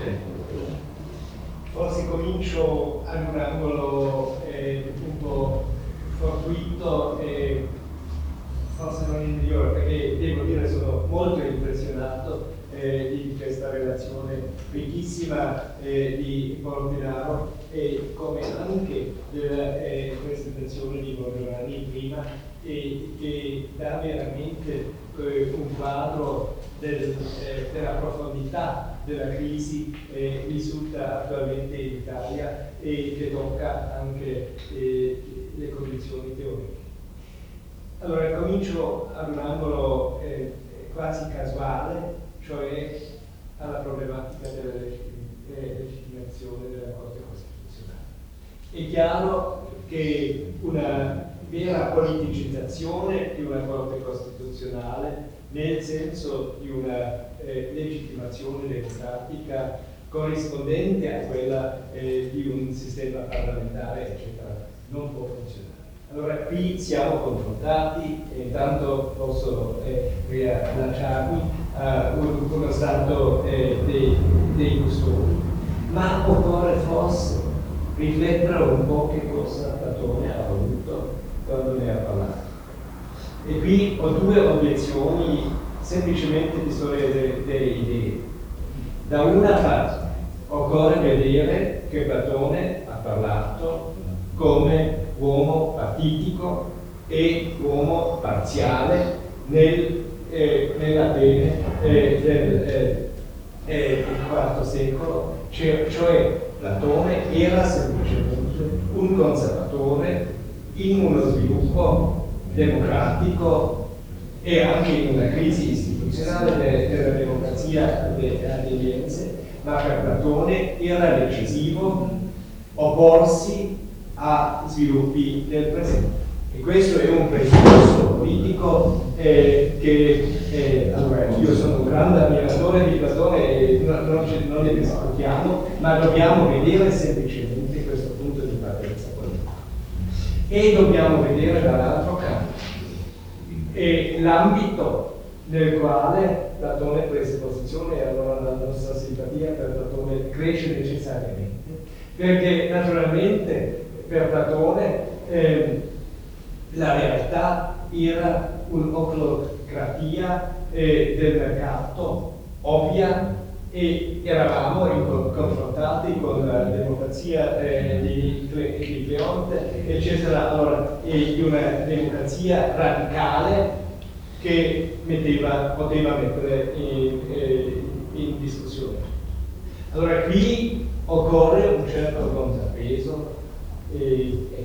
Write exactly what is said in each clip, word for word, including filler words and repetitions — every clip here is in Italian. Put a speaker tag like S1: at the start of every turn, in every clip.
S1: Forse comincio ad un angolo eh, un po' fortuito e forse non il migliore, perché devo dire sono molto impressionato eh, di questa relazione ricchissima eh, di Portinaro e come anche della eh, presentazione di Borgiorani prima, e che dà veramente eh, un quadro del, eh, della profondità della crisi eh, vissuta attualmente in Italia e che tocca anche eh, le condizioni teoriche. Allora comincio ad un angolo eh, quasi casuale, cioè alla problematica della legittimazione della Corte Costituzionale. È chiaro che una vera politicizzazione di una Corte Costituzionale, nel senso di una eh, legittimazione democratica corrispondente a quella eh, di un sistema parlamentare, eccetera, non può funzionare. Allora qui siamo confrontati e intanto posso eh, riallacciarmi a un, uno stato eh, dei, dei custodi, ma occorre forse riflettere un po' che cosa Platone ha voluto quando ne ha parlato. E qui ho due obiezioni semplicemente di storia delle, delle idee. Da una parte occorre vedere che Platone ha parlato come uomo partitico e uomo parziale nel, eh, nell'Atene eh, del eh, eh, quarto secolo, cioè, cioè Platone era semplicemente un conservatore in uno sviluppo democratico e anche in una crisi istituzionale de, della democrazia ateniense, ma per Platone era decisivo opporsi a sviluppi del presente. E questo è un presupposto politico eh, che, eh, allora, io sono un grande ammiratore di Platone e non, non, non ne discutiamo, ma dobbiamo vedere semplicemente questo punto di partenza politico. E dobbiamo vedere dall'altro canto e l'ambito nel quale Platone prese posizione, e allora la nostra simpatia per Platone cresce necessariamente, perché naturalmente per Platone eh, la realtà era un'oclocratia eh, del mercato ovvia e eravamo in, confrontati con la democrazia eh, di, di Cleonte, eccetera, allora, e di una democrazia radicale che metteva, poteva mettere in, eh, in discussione. Allora qui occorre un certo contrappeso. Eh, ecco.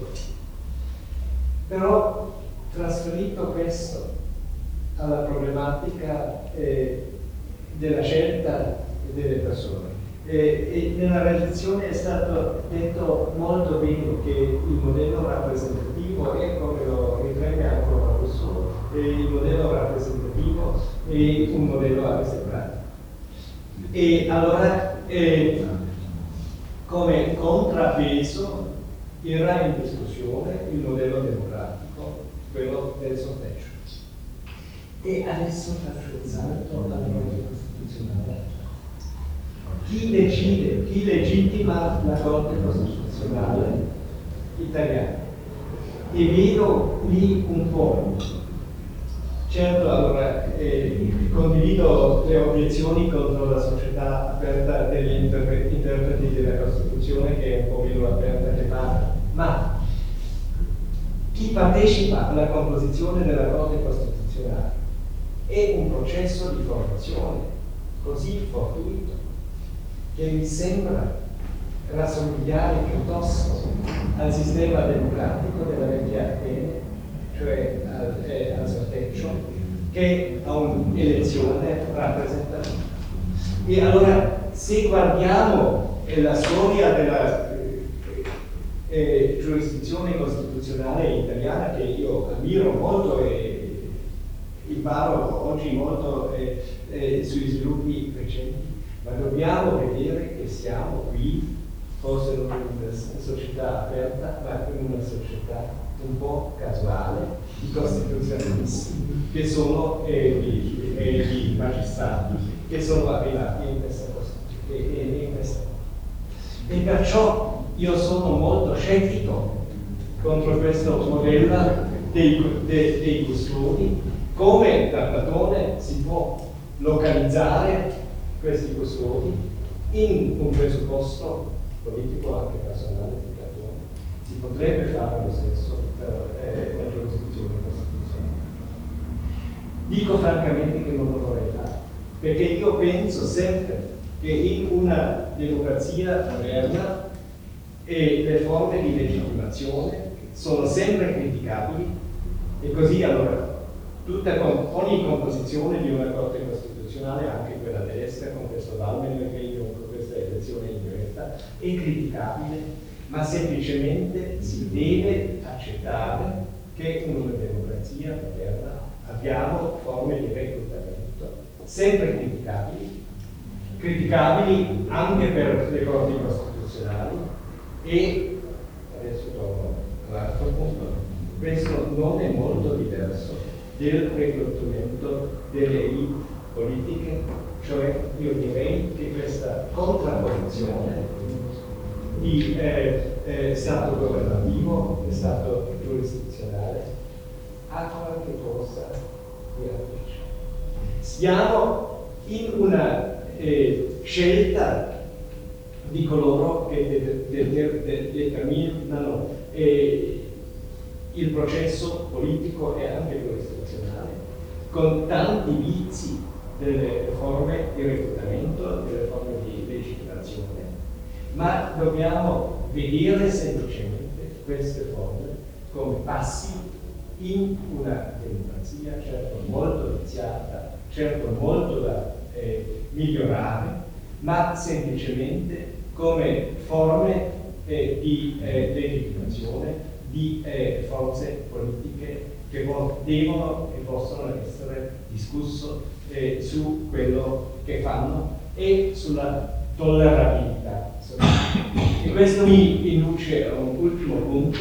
S1: Però trasferito questo alla problematica eh, della scelta delle persone, eh, e nella relazione è stato detto molto bene che il modello rappresentativo è, come lo riprende ancora Rousseau, eh, il modello rappresentativo è un modello aristocratico. E allora eh, come contrappeso era in discussione il modello democratico, quello del sorteggio. E adesso faccio il salto alla Corte Costituzionale. Chi decide, chi legittima la Corte Costituzionale italiana? E vedo lì un po'. Certo, allora, eh, condivido le obiezioni contro la società aperta degli interpreti, interpreti della Costituzione, che è un po' meno aperta che parla, ma chi partecipa alla composizione della Corte Costituzionale è un processo di formazione così fortuito che mi sembra rassomigliare piuttosto al sistema democratico della vecchia Atene, cioè al, eh, al sorteggio, che a un'elezione rappresentativa. E allora, se guardiamo eh, la storia della eh, eh, giurisdizione costituzionale italiana, che io ammiro molto e imparo oggi molto eh, eh, sui sviluppi recenti, ma dobbiamo vedere che siamo qui, forse non in una società aperta, ma in una società un po' casuale di costituzionalisti che sono eh, di, eh, di magistrati che sono arrivati in questa Costituzione. e, e, e questo. E perciò io sono molto scettico contro questo modello dei, dei, dei custodi, come da Platone si può localizzare questi custodi in un presupposto politico anche personale di Platone. Si potrebbe fare lo stesso per eh, la giurisdizione costituzionale. Dico francamente che non lo vorrei fare, perché io penso sempre che in una democrazia moderna e le forme di legittimazione sono sempre criticabili, e così allora tutta con, ogni composizione di una Corte Costituzionale, anche quella tedesca con questo Wahlmeier-Regelung, con questa elezione indiretta, è criticabile, ma semplicemente si deve accettare che in una democrazia moderna abbiamo forme di reclutamento sempre criticabili, criticabili anche per le Corti Costituzionali. E adesso torno all'altro punto, questo non è molto diverso del reclutamento delle elite politiche, cioè io direi che questa contrapposizione di eh, eh, Stato governativo e Stato giurisdizionale ha qualche cosa di radice. Siamo in una eh, scelta di coloro che de- de- de- de- determinano eh, il processo politico e anche giurisdizionale, con tanti vizi delle forme di reclutamento, delle forme di legittimazione, ma dobbiamo vedere semplicemente queste forme come passi in una democrazia certo molto viziata, certo molto da eh, migliorare, ma semplicemente come forme eh, di eh, legittimazione di eh, forze politiche che devono e possono essere discusso eh, su quello che fanno e sulla tollerabilità. E questo mi induce a un ultimo punto.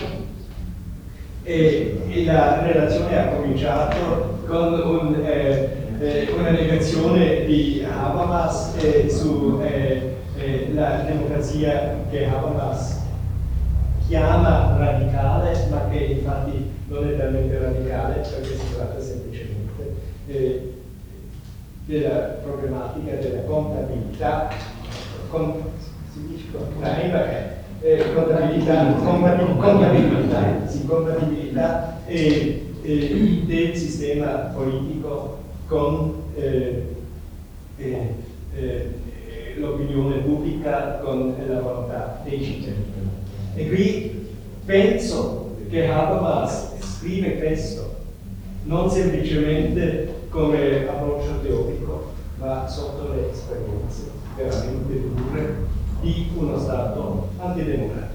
S1: E, e la relazione ha cominciato con un, eh, eh, una negazione di Habermas eh, su eh, eh, la democrazia che Habermas chiama radicale, ma che infatti non è talmente radicale, perché si tratta semplicemente eh, della problematica della contabilità, con, si dice contabilità, eh, contabilità, compatibilità, compatibilità, sì, compatibilità eh, eh, del sistema politico con eh, eh, eh, l'opinione pubblica, con la volontà dei cittadini. E qui penso che Habermas scrive questo non semplicemente come approccio teorico, ma sotto le esperienze veramente dure di uno Stato antidemocratico.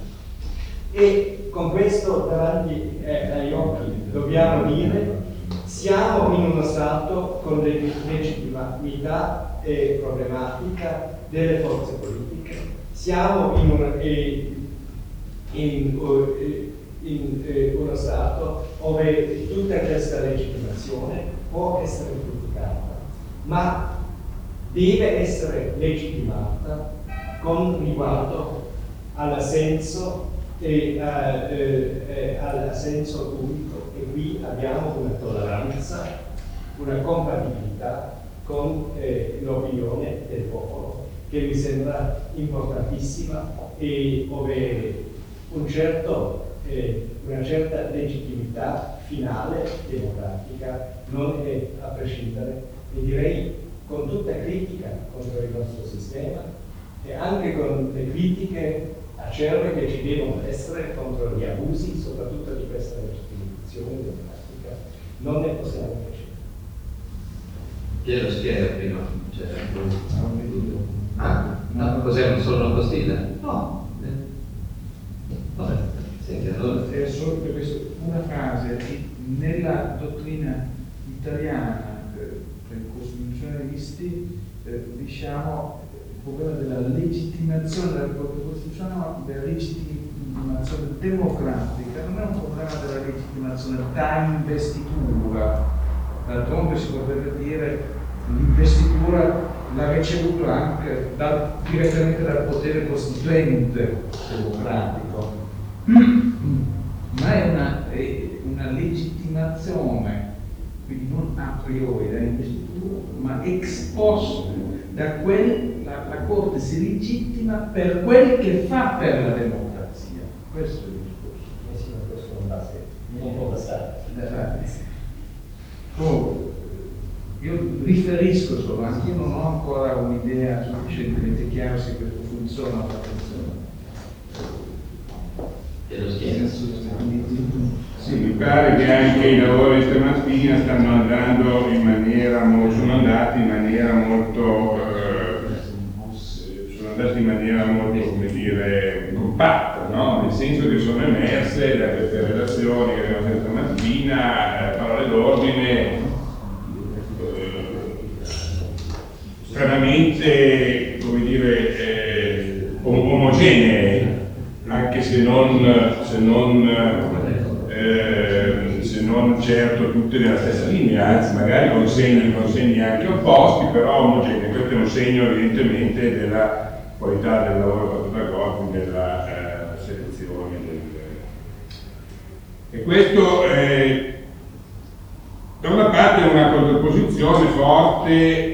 S1: E con questo davanti eh, agli occhi dobbiamo dire: siamo in uno Stato con legittimità e problematica delle forze politiche, siamo in, un, eh, in, uh, in eh, uno Stato dove tutta questa legittimazione può essere criticata, ma deve essere legittimata con riguardo all'assenso e uh, eh, eh, all'assenso pubblico. E qui abbiamo una tolleranza, una compatibilità con eh, l'opinione del popolo, che mi sembra importantissima e dove un certo, eh, una certa legittimità finale democratica non è a prescindere, e direi con tutta critica contro il nostro sistema e anche con le critiche acerbe che ci devono essere contro gli abusi, soprattutto di questa legittimazione democratica, non ne possiamo piacere.
S2: Piero spiega prima, cioè, ah, no, cos'è solo una postilla?
S3: No.
S2: Eh. Vabbè, senti, allora.
S3: È solo per questo, una frase nella dottrina italiana eh, per i costituzionalisti eh, diciamo il problema della legittimazione della Corte Costituzionale, ma della legittimazione democratica non è un problema della legittimazione da investitura. D'altronde si potrebbe dire l'investitura l'ha ricevuto anche da, direttamente dal potere costituente democratico, ma è una, è una legittimazione, quindi non a priori da investitura, ma ex post, da quel, la, la Corte si legittima per quel che fa per la democrazia. Questo è il discorso.
S4: Eh sì, ma questo non va sempre, non può passare.
S3: Comunque, io riferisco solo, anche io non ho ancora un'idea sufficientemente chiara se questo funziona o non funziona.
S2: E lo schiena.
S5: Sì, mi pare che anche i lavori stamattina stanno andando in maniera molto, sono andati in maniera molto, eh, sono andati in maniera molto, come dire, compatta, no? Nel senso che sono emerse da queste relazioni che abbiamo fatto stamattina, eh, parole d'ordine, stranamente, come dire, eh, omogenee, anche se non, se non, eh, se non certo tutte nella stessa linea, anzi magari con segni, con segni anche opposti, però omogenee. Questo è un segno evidentemente della qualità del lavoro fatto da Gotti nella eh, selezione del... E questo eh, da una parte è una contrapposizione forte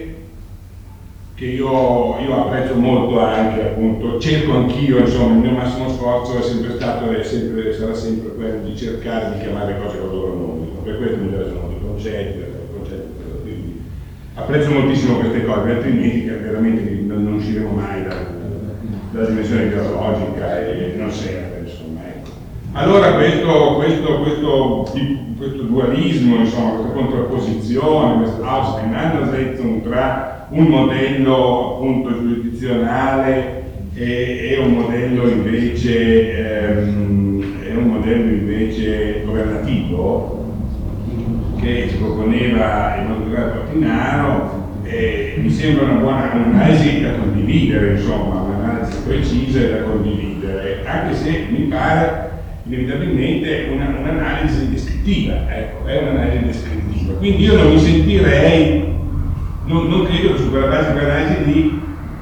S5: che io, io apprezzo molto anche, appunto, cerco anch'io, insomma, il mio massimo sforzo è sempre stato e sempre, sarà sempre quello di cercare di chiamare cose con loro nomi, per questo mi interessano i concetti, i concetti, quindi apprezzo moltissimo queste cose, altrimenti veramente non, non usciremo mai da, dalla dimensione ideologica e non serve, insomma. Ecco. Allora questo, questo, questo, questo dualismo, insomma, questa contrapposizione, questa Auseinandersetzung tra un modello appunto giurisdizionale e, e un modello invece ehm, è un modello invece governativo che si proponeva il Montegrado Portinaro, e mi sembra una buona un'analisi da condividere, insomma, un'analisi precisa e da condividere, anche se mi pare inevitabilmente una, un'analisi descrittiva, ecco, è un'analisi descrittiva, quindi io non mi sentirei Non, non credo che su quella base di quell'analisi lì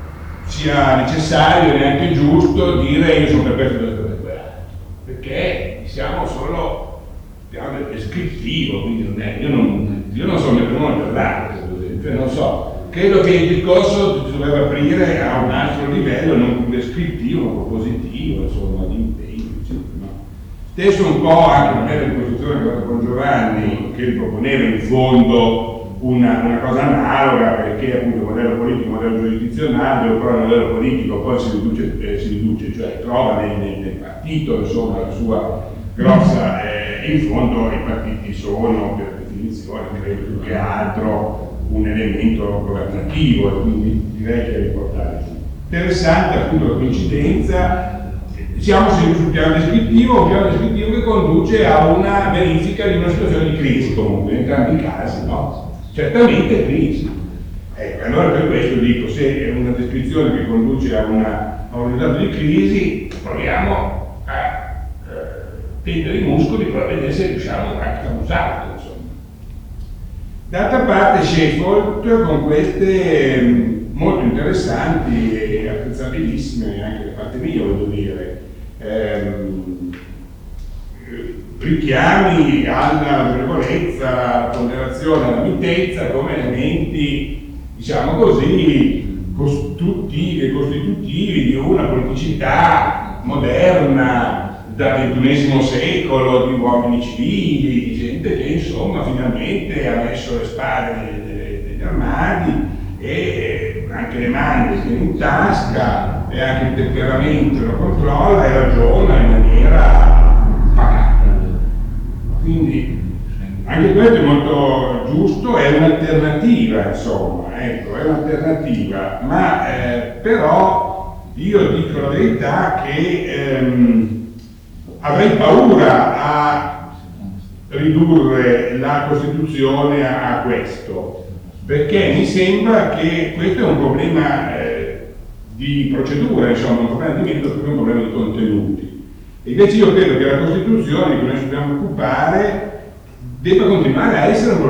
S5: sia necessario e neanche giusto dire io sono per questo e per quell'altro, perché siamo solo piano del descrittivo, quindi non è, io, non, io non sono né per uno né per l'altro, per esempio, non so, credo che il discorso si dovrebbe aprire a un altro livello, non più descrittivo, ma propositivo, insomma, di impegno, eccetera, no? Stesso un po' anche nella di posizione che ho fatto con Giovanni, che proponeva in fondo Una, una cosa analoga, perché appunto il modello politico, il modello giurisdizionale, però il modello politico poi si riduce, eh, si riduce cioè trova nel, nel, nel partito insomma la sua grossa, eh, in fondo i partiti sono per definizione, credo più che altro, un elemento governativo, e quindi direi che è riportare. Interessante appunto la coincidenza, siamo sul piano descrittivo, un piano descrittivo che conduce a una verifica di una situazione di crisi comunque, in entrambi i casi, no? Certamente crisi. Ecco, allora per questo dico, se è una descrizione che conduce a, una, a un risultato di crisi, proviamo a eh, tendere i muscoli per vedere se riusciamo anche a usarlo, insomma. D'altra parte Sheffield con queste mh, molto interessanti e apprezzabilissime anche da parte mia, voglio dire, ehm, richiami alla ragionevolezza, alla ponderazione, alla mitezza come elementi, diciamo così, costruttivi e costitutivi di una politicità moderna del ventunesimo secolo, di uomini civili, di gente che insomma finalmente ha messo le spade negli armadi e anche le mani in tasca e anche il temperamento lo controlla e ragiona in maniera pacata. Quindi anche questo è molto giusto, è un'alternativa, insomma, ecco, è un'alternativa, ma eh, però io dico la verità che ehm, avrei paura a ridurre la Costituzione a, a questo, perché mi sembra che questo è un problema eh, di procedura, insomma, un problema di metodo, più un problema di contenuti. E invece io credo che la Costituzione di cui noi ci dobbiamo occupare debba continuare a essere un problema di contenuti.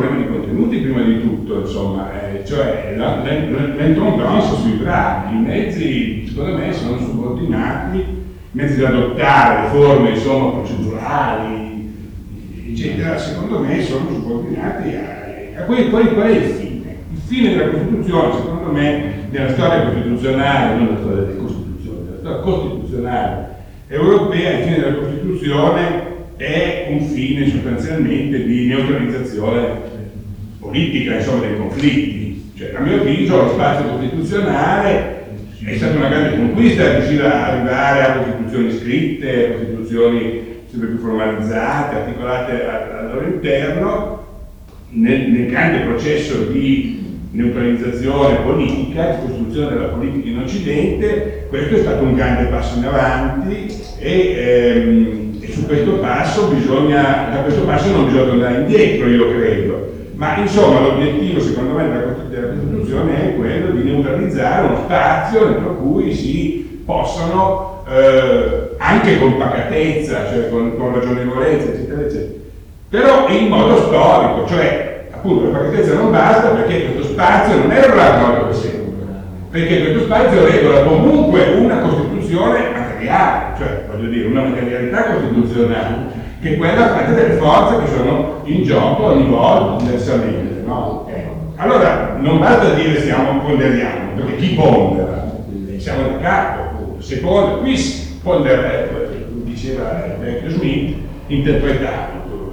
S5: contenuti prima di tutto, insomma, eh, cioè l'entrondanza sui bravi, i mezzi secondo me sono subordinati, i mezzi da adottare, le forme insomma procedurali, eccetera, secondo me sono subordinati a, a quelli, qual è il fine? Il fine della Costituzione, secondo me, nella storia costituzionale, non nella storia delle Costituzioni, nella storia costituzionale europea, il fine della Costituzione è un fine sostanzialmente di neutralizzazione politica, insomma, dei conflitti. Cioè, a mio avviso, lo spazio costituzionale è stata una grande conquista riuscire a arrivare a costituzioni scritte, a costituzioni sempre più formalizzate, articolate al loro interno, nel, nel grande processo di neutralizzazione politica, di costruzione della politica in Occidente. Questo è stato un grande passo in avanti e, ehm, e su questo passo bisogna, da questo passo non bisogna andare indietro, io credo. Ma insomma l'obiettivo secondo me della, della Costituzione è quello di neutralizzare uno spazio entro cui si possano, eh, anche con pacatezza, cioè con, con ragionevolezza, eccetera, eccetera, però in modo storico, cioè appunto la pacatezza non basta perché questo spazio non è regolato per sempre, perché questo spazio regola comunque una Costituzione materiale, cioè voglio dire una materialità costituzionale, che è quella fatta delle forze che sono in gioco ogni volta diversamente, no? Eh. Allora non basta dire stiamo ponderiamo, perché chi pondera? Siamo da capo, appunto. Se pondera, qui ponderebbe, diceva il vecchio Smith, interpretato.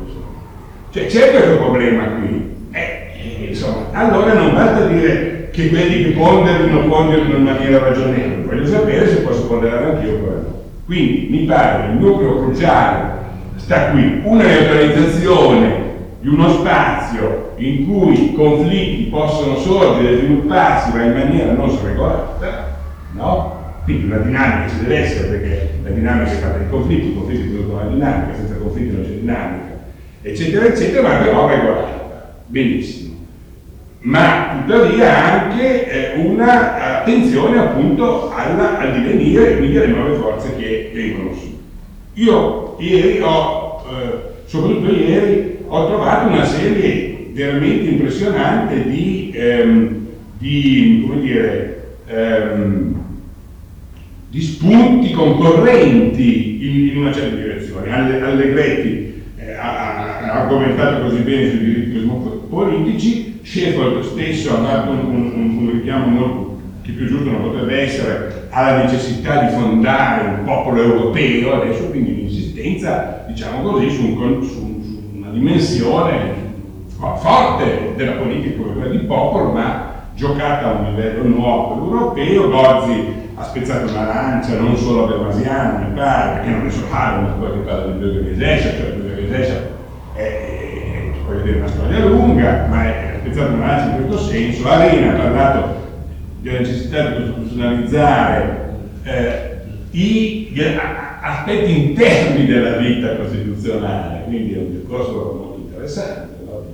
S5: Cioè c'è questo problema qui. Eh, insomma, allora non basta dire che quelli che ponderino ponderino in maniera ragionevole, voglio sapere se posso ponderare anch'io quello. Quindi mi pare che il nucleo cruciale sta qui, una neutralizzazione di uno spazio in cui conflitti possono sorgere e svilupparsi ma in maniera non sregolata, no? Quindi una dinamica ci deve essere, perché la dinamica è fatta di conflitti, i conflitti sviluppano una dinamica, senza conflitti non c'è dinamica, eccetera, eccetera, ma però regolata, benissimo. Ma tuttavia anche eh, una attenzione appunto alla, al divenire e quindi alle nuove forze che vengono su. Io ieri ho, eh, soprattutto ieri, ho trovato una serie veramente impressionante di, ehm, di come dire, ehm, di spunti concorrenti in, in una certa direzione. Alle, Allegretti eh, ha, ha argomentato così bene sui diritti politici. Sheffield stesso ha fatto un, un, un richiamo molto, che più giusto non potrebbe essere, alla necessità di fondare un popolo europeo adesso, quindi un'insistenza, diciamo così, su, un, su, su una dimensione forte della politica come quella di popolo, ma giocata a un livello nuovo europeo. Gozzi ha spezzato una lancia non solo per Masiano, mi pare, perché non è solare una cosa che parla di Böge-Gesellschaft, cioè Böge-Gesellschaft è, voglio dire, una storia lunga, ma è spezzato una lancia in questo senso. Arena ha parlato della necessità di costituzionalizzare eh, i, gli aspetti interni della vita costituzionale, quindi è un discorso molto interessante, no?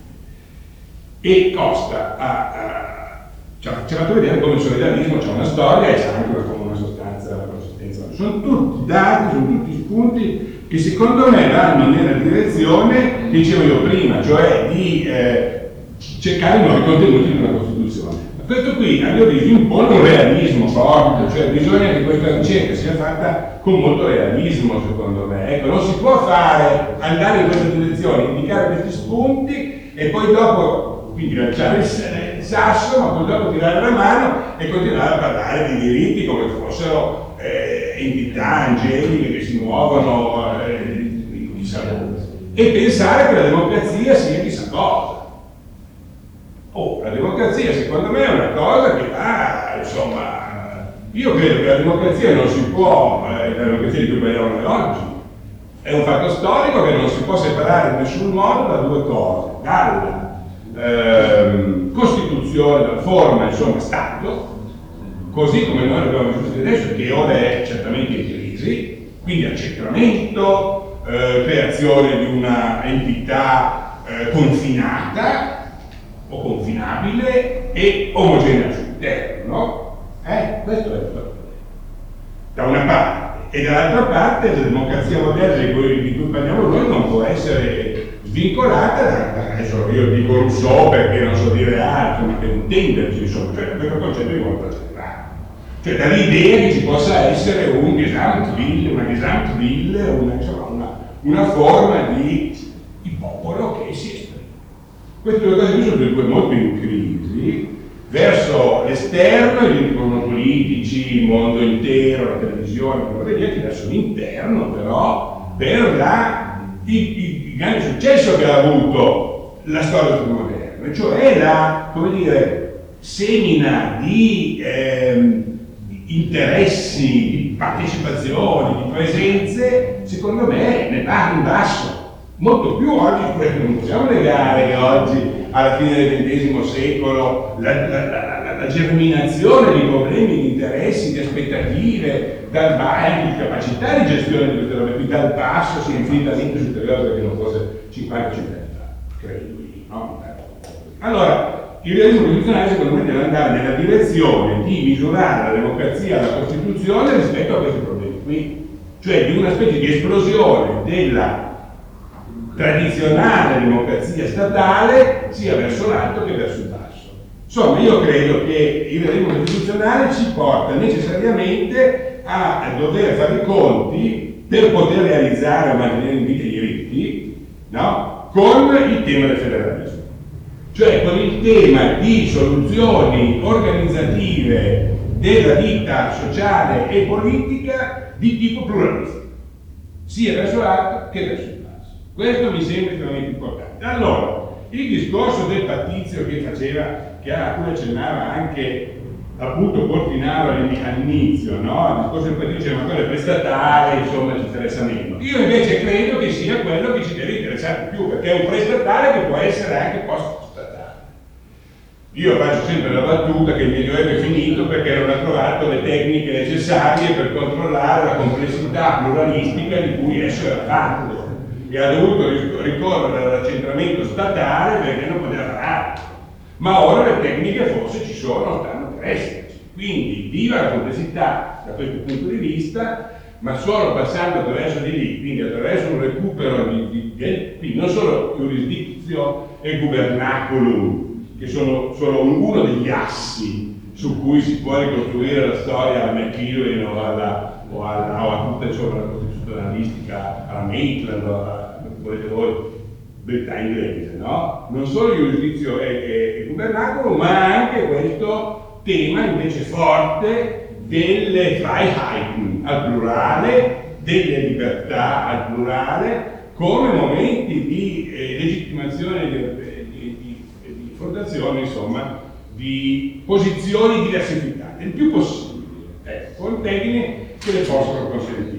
S5: E Costa ha, ha, ci ha fatto vedere come il solidarismo c'è una storia e c'è anche come una sostanza, una consistenza. Sono tutti dati, sono tutti spunti che secondo me vanno nella direzione che dicevo io prima, cioè di eh, cercare nuovi contenuti di una Costituzione. Questo qui, a mio avviso, impone un realismo forte, cioè bisogna che questa ricerca sia fatta con molto realismo, secondo me. Ecco, non si può fare, andare in questa direzione, indicare questi spunti e poi dopo, quindi lanciare il, il sasso, ma poi dopo tirare la mano e continuare a parlare di diritti come fossero eh, entità angeliche che si muovono eh, chissà dove. E pensare che la democrazia sia chissà cosa. Oh, la democrazia secondo me è una cosa che va, insomma, io credo che la democrazia non si può, eh, la democrazia di cui parliamo noi oggi, è un fatto storico che non si può separare in nessun modo da due cose, dalla ehm, Costituzione, dalla forma, insomma, Stato, così come noi l'abbiamo visto adesso, che ora è certamente in crisi, quindi accentramento, eh, creazione di una entità eh, confinata, o confinabile e omogenea sull'interno, no? Eh, questo è il problema. Da una parte, e dall'altra parte la democrazia moderna di cui, di cui parliamo noi non può essere vincolata da, adesso io dico Rousseau perché non so dire altro, ma per intenderci, insomma, cioè da questo concetto di volontà generale. Cioè dall'idea che ci possa essere un Gesamtwille, una Gesamtwille, una, insomma, una, una forma di, di popolo che si esprime. Queste due cose qui sono due molto in crisi. Verso l'esterno, i politici, il mondo intero, la televisione, verso l'interno però, per la, il, il, il grande successo che ha avuto la storia moderna, cioè la, come dire, semina di eh, interessi, di partecipazioni, di presenze, secondo me ne va in basso. Molto più oggi, non possiamo negare che oggi, alla fine del ventesimo secolo, la, la, la, la germinazione di problemi, di interessi, di aspettative, dal anche di capacità di gestione di queste robe qui, dal basso sia infinitamente superiore perché non fosse cinquanta cinquanta anni, credo io, no? Allora, il realismo costituzionale secondo me deve andare nella direzione di misurare la democrazia, la Costituzione rispetto a questi problemi qui, cioè di una specie di esplosione della tradizionale democrazia statale sia verso l'alto che verso il basso. Insomma, io credo che il realismo costituzionale ci porta necessariamente a, a dover fare i conti per poter realizzare o mantenere in vita i diritti, no? Con il tema del federalismo, cioè con il tema di soluzioni organizzative della vita sociale e politica di tipo pluralistico, sia verso l'alto che verso il basso. Questo mi sembra estremamente importante. Allora, il discorso del pattizio che faceva, che a cui accennava anche appunto Portinaro all'inizio, no? Il discorso del pattizio, ma quello è prestatale, insomma, ci interessa meno. Io invece credo che sia quello che ci deve interessare di più, perché è un prestatale che può essere anche post-statale. Io faccio sempre la battuta che il Medioevo è finito perché non ha trovato le tecniche necessarie per controllare la complessità pluralistica di cui esso era fatto. E ha dovuto ricorrere all'accentramento statale perché non poteva fare. Ma ora le tecniche forse ci sono, stanno per esserci. Quindi viva la complessità da questo punto di vista, ma solo passando attraverso di lì, quindi attraverso un recupero di, di, di, di non solo giurisdizio e gubernaculum, che sono, sono uno degli assi su cui si può ricostruire la storia alla McEwen o alla o a, o a tutta insomma, la costituzionalistica, alla Maitland, o a, come volete voi, verità inglese, no? Non solo il giudizio è, è, è gubernaculo, ma anche questo tema invece forte delle Freiheiten al plurale, delle libertà al plurale, come momenti di eh, legittimazione di, di, di, di fondazione, insomma, di posizioni diversificate, il più possibile, ecco, con tecniche che le possono consentire.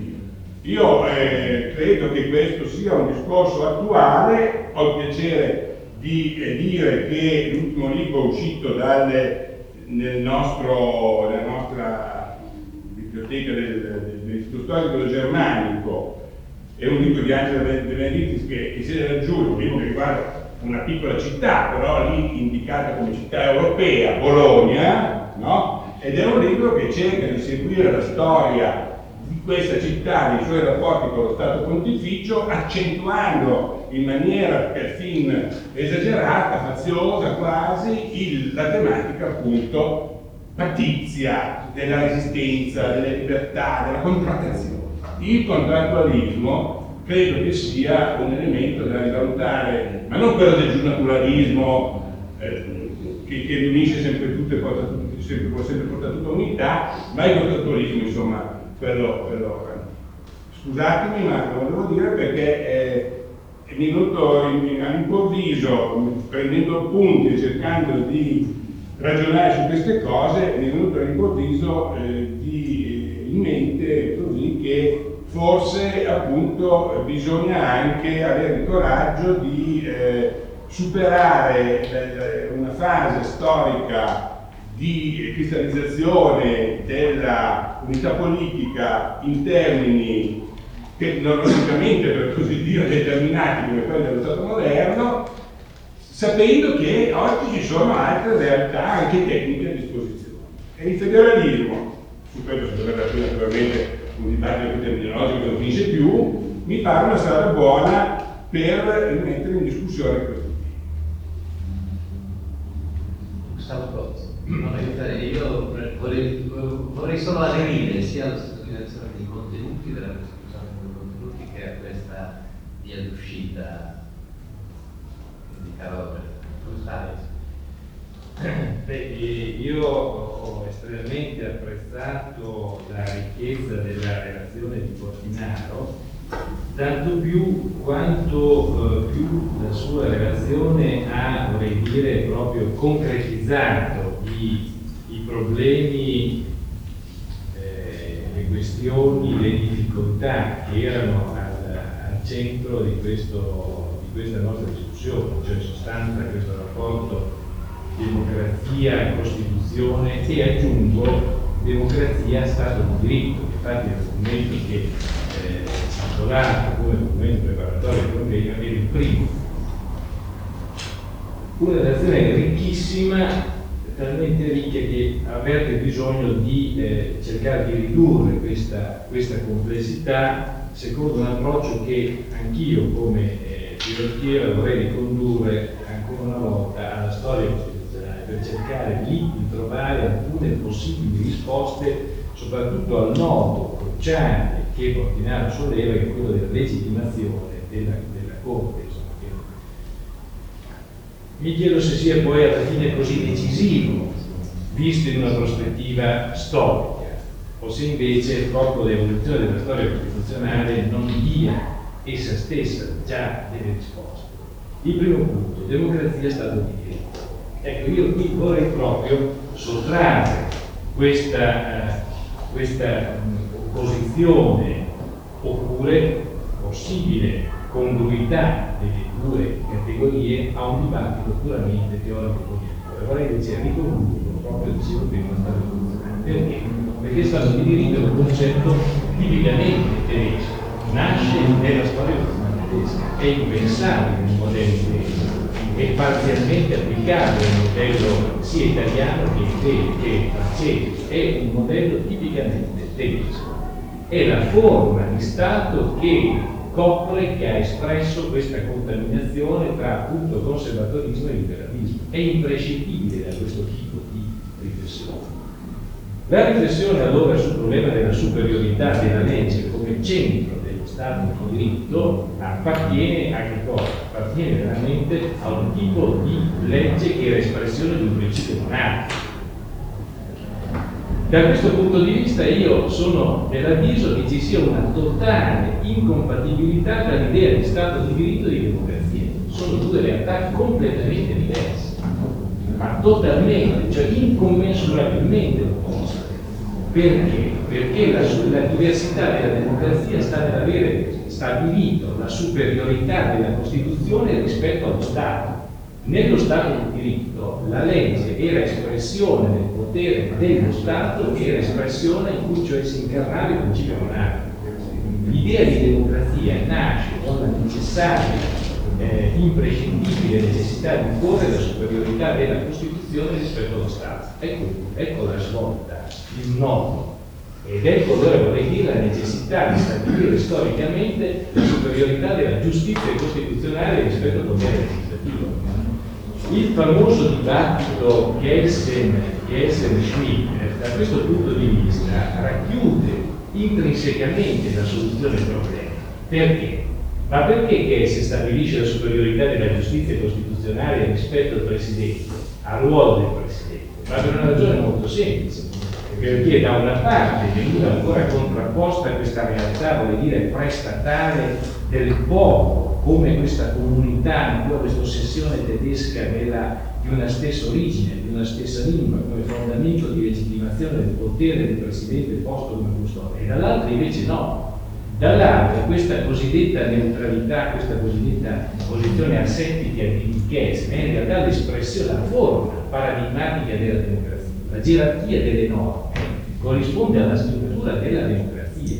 S5: Io eh, credo che questo sia un discorso attuale. Ho il piacere di eh, dire che l'ultimo libro uscito dalle, nel nostro, nella nostra biblioteca del, dell'Istituto Storico Germanico è un libro di Angela De Benedictis che, che si è raggiunto, un libro che riguarda una piccola città, però lì indicata come città europea, Bologna, no? Ed è un libro che cerca di seguire la storia di questa città, dei suoi rapporti con lo Stato Pontificio, accentuando in maniera perfino esagerata, faziosa quasi, il, la tematica appunto pattizia della resistenza, delle libertà, della contrattazione. Il contrattualismo credo che sia un elemento da rivalutare, ma non quello del giurnaturalismo eh, che, che riunisce sempre tutte e porta tutte. Sempre, può sempre portare tutta unità, ma il contrattualismo, insomma, quello, quello scusatemi, ma lo devo dire perché è, è venuto all'improvviso, prendendo appunti e cercando di ragionare su queste cose, mi è venuto all'improvviso eh, di, eh, in mente così che forse appunto bisogna anche avere il coraggio di eh, superare eh, una fase storica di cristallizzazione della unità politica in termini tecnologicamente, per così dire, determinati come quelli dello Stato moderno, sapendo che oggi ci sono altre realtà anche tecniche a disposizione. E il federalismo, su questo si dovrebbe aprire naturalmente un dibattito terminologico che non finisce più, mi pare una strada buona per rimettere in discussione questo.
S2: Gustavo Cozzi, non aiutare, io vorrei, vorrei solo aderire sia alla sottolineazione dei contenuti, della discussione dei contenuti, che a questa via d'uscita di Carlo. Come stai?
S6: Beh, io ho estremamente apprezzato la ricchezza della relazione di Portinaro, tanto più quanto eh, più la sua relazione ha, vorrei dire, proprio concretizzato i, i problemi, eh, le questioni, le difficoltà che erano al, al centro di, questo, di questa nostra discussione, cioè in sostanza questo rapporto democrazia, Costituzione e, aggiungo, democrazia, Stato di diritto. Infatti è un documento che eh, è trovato come documento preparatorio del convegno, è il primo. Una relazione ricchissima, talmente ricca che avverte bisogno di eh, cercare di ridurre questa, questa complessità secondo un approccio che anch'io come eh, filosofia vorrei ricondurre ancora una volta alla storia costituzionale, per cercare lì di trovare alcune possibili risposte soprattutto al nodo cruciale che Portinaro solleva, che è quello della legittimazione della, della Corte. Insomma, che mi chiedo se sia poi alla fine così decisivo, visto in una prospettiva storica, o se invece proprio l'evoluzione della storia costituzionale non dia essa stessa già delle risposte. Il primo punto, democrazia, Stato di diritto. Ecco, io qui vorrei proprio sottrarre questa, eh, questa opposizione oppure possibile congruità delle due categorie a un dibattito puramente teorico-politico. E vorrei invece ricondurlo proprio, dicevo prima, a Stato costituzionale. Perché? Perché il Stato di diritto è un concetto tipicamente tedesco, nasce nella storia tedesca, è impensabile nel modello tedesco, è parzialmente applicabile al modello sia italiano che, che francese, è un modello tipicamente tedesco. È la forma di Stato che copre, che ha espresso questa contaminazione tra appunto conservatorismo e liberalismo. È imprescindibile da questo tipo di riflessione. La riflessione allora sul problema della superiorità della legge come centro Stato di diritto appartiene a che cosa? Appartiene veramente a un tipo di legge che era espressione di un principio monarchico. Da questo punto di vista io sono dell'avviso che ci sia una totale incompatibilità tra l'idea di Stato di diritto e di democrazia. Sono due realtà completamente diverse, ma totalmente, cioè incommensurabilmente opposte. Perché? Perché la, la diversità della democrazia sta nell'avere stabilito la superiorità della Costituzione rispetto allo Stato. Nello Stato di diritto la legge era espressione del potere dello Stato, era espressione in cui cioè si incarnava il principio monarchico. L'idea di democrazia nasce con la necessaria, eh, imprescindibile necessità di imporre la superiorità della Costituzione rispetto allo Stato. Ecco, ecco la svolta, il nodo. Ed ecco allora vorrei dire la necessità di stabilire storicamente la superiorità della giustizia costituzionale rispetto al potere legislativo. Il famoso dibattito Kelsen-Schmidt da questo punto di vista racchiude intrinsecamente la soluzione del problema. Perché? Ma perché Kelsen stabilisce la superiorità della giustizia costituzionale rispetto al Presidente, al ruolo del Presidente? Ma per una ragione molto semplice. Perché da una parte venuta ancora contrapposta questa realtà, vuol dire prestatale del popolo, come questa comunità, ancora questa ossessione tedesca della, di una stessa origine, di una stessa lingua, come fondamento di legittimazione del potere del Presidente posto come custode, e dall'altra invece no. Dall'altra questa cosiddetta neutralità, questa cosiddetta posizione asettica di Kelsen è in realtà l'espressione, la forma paradigmatica della democrazia. La gerarchia delle norme corrisponde alla struttura della democrazia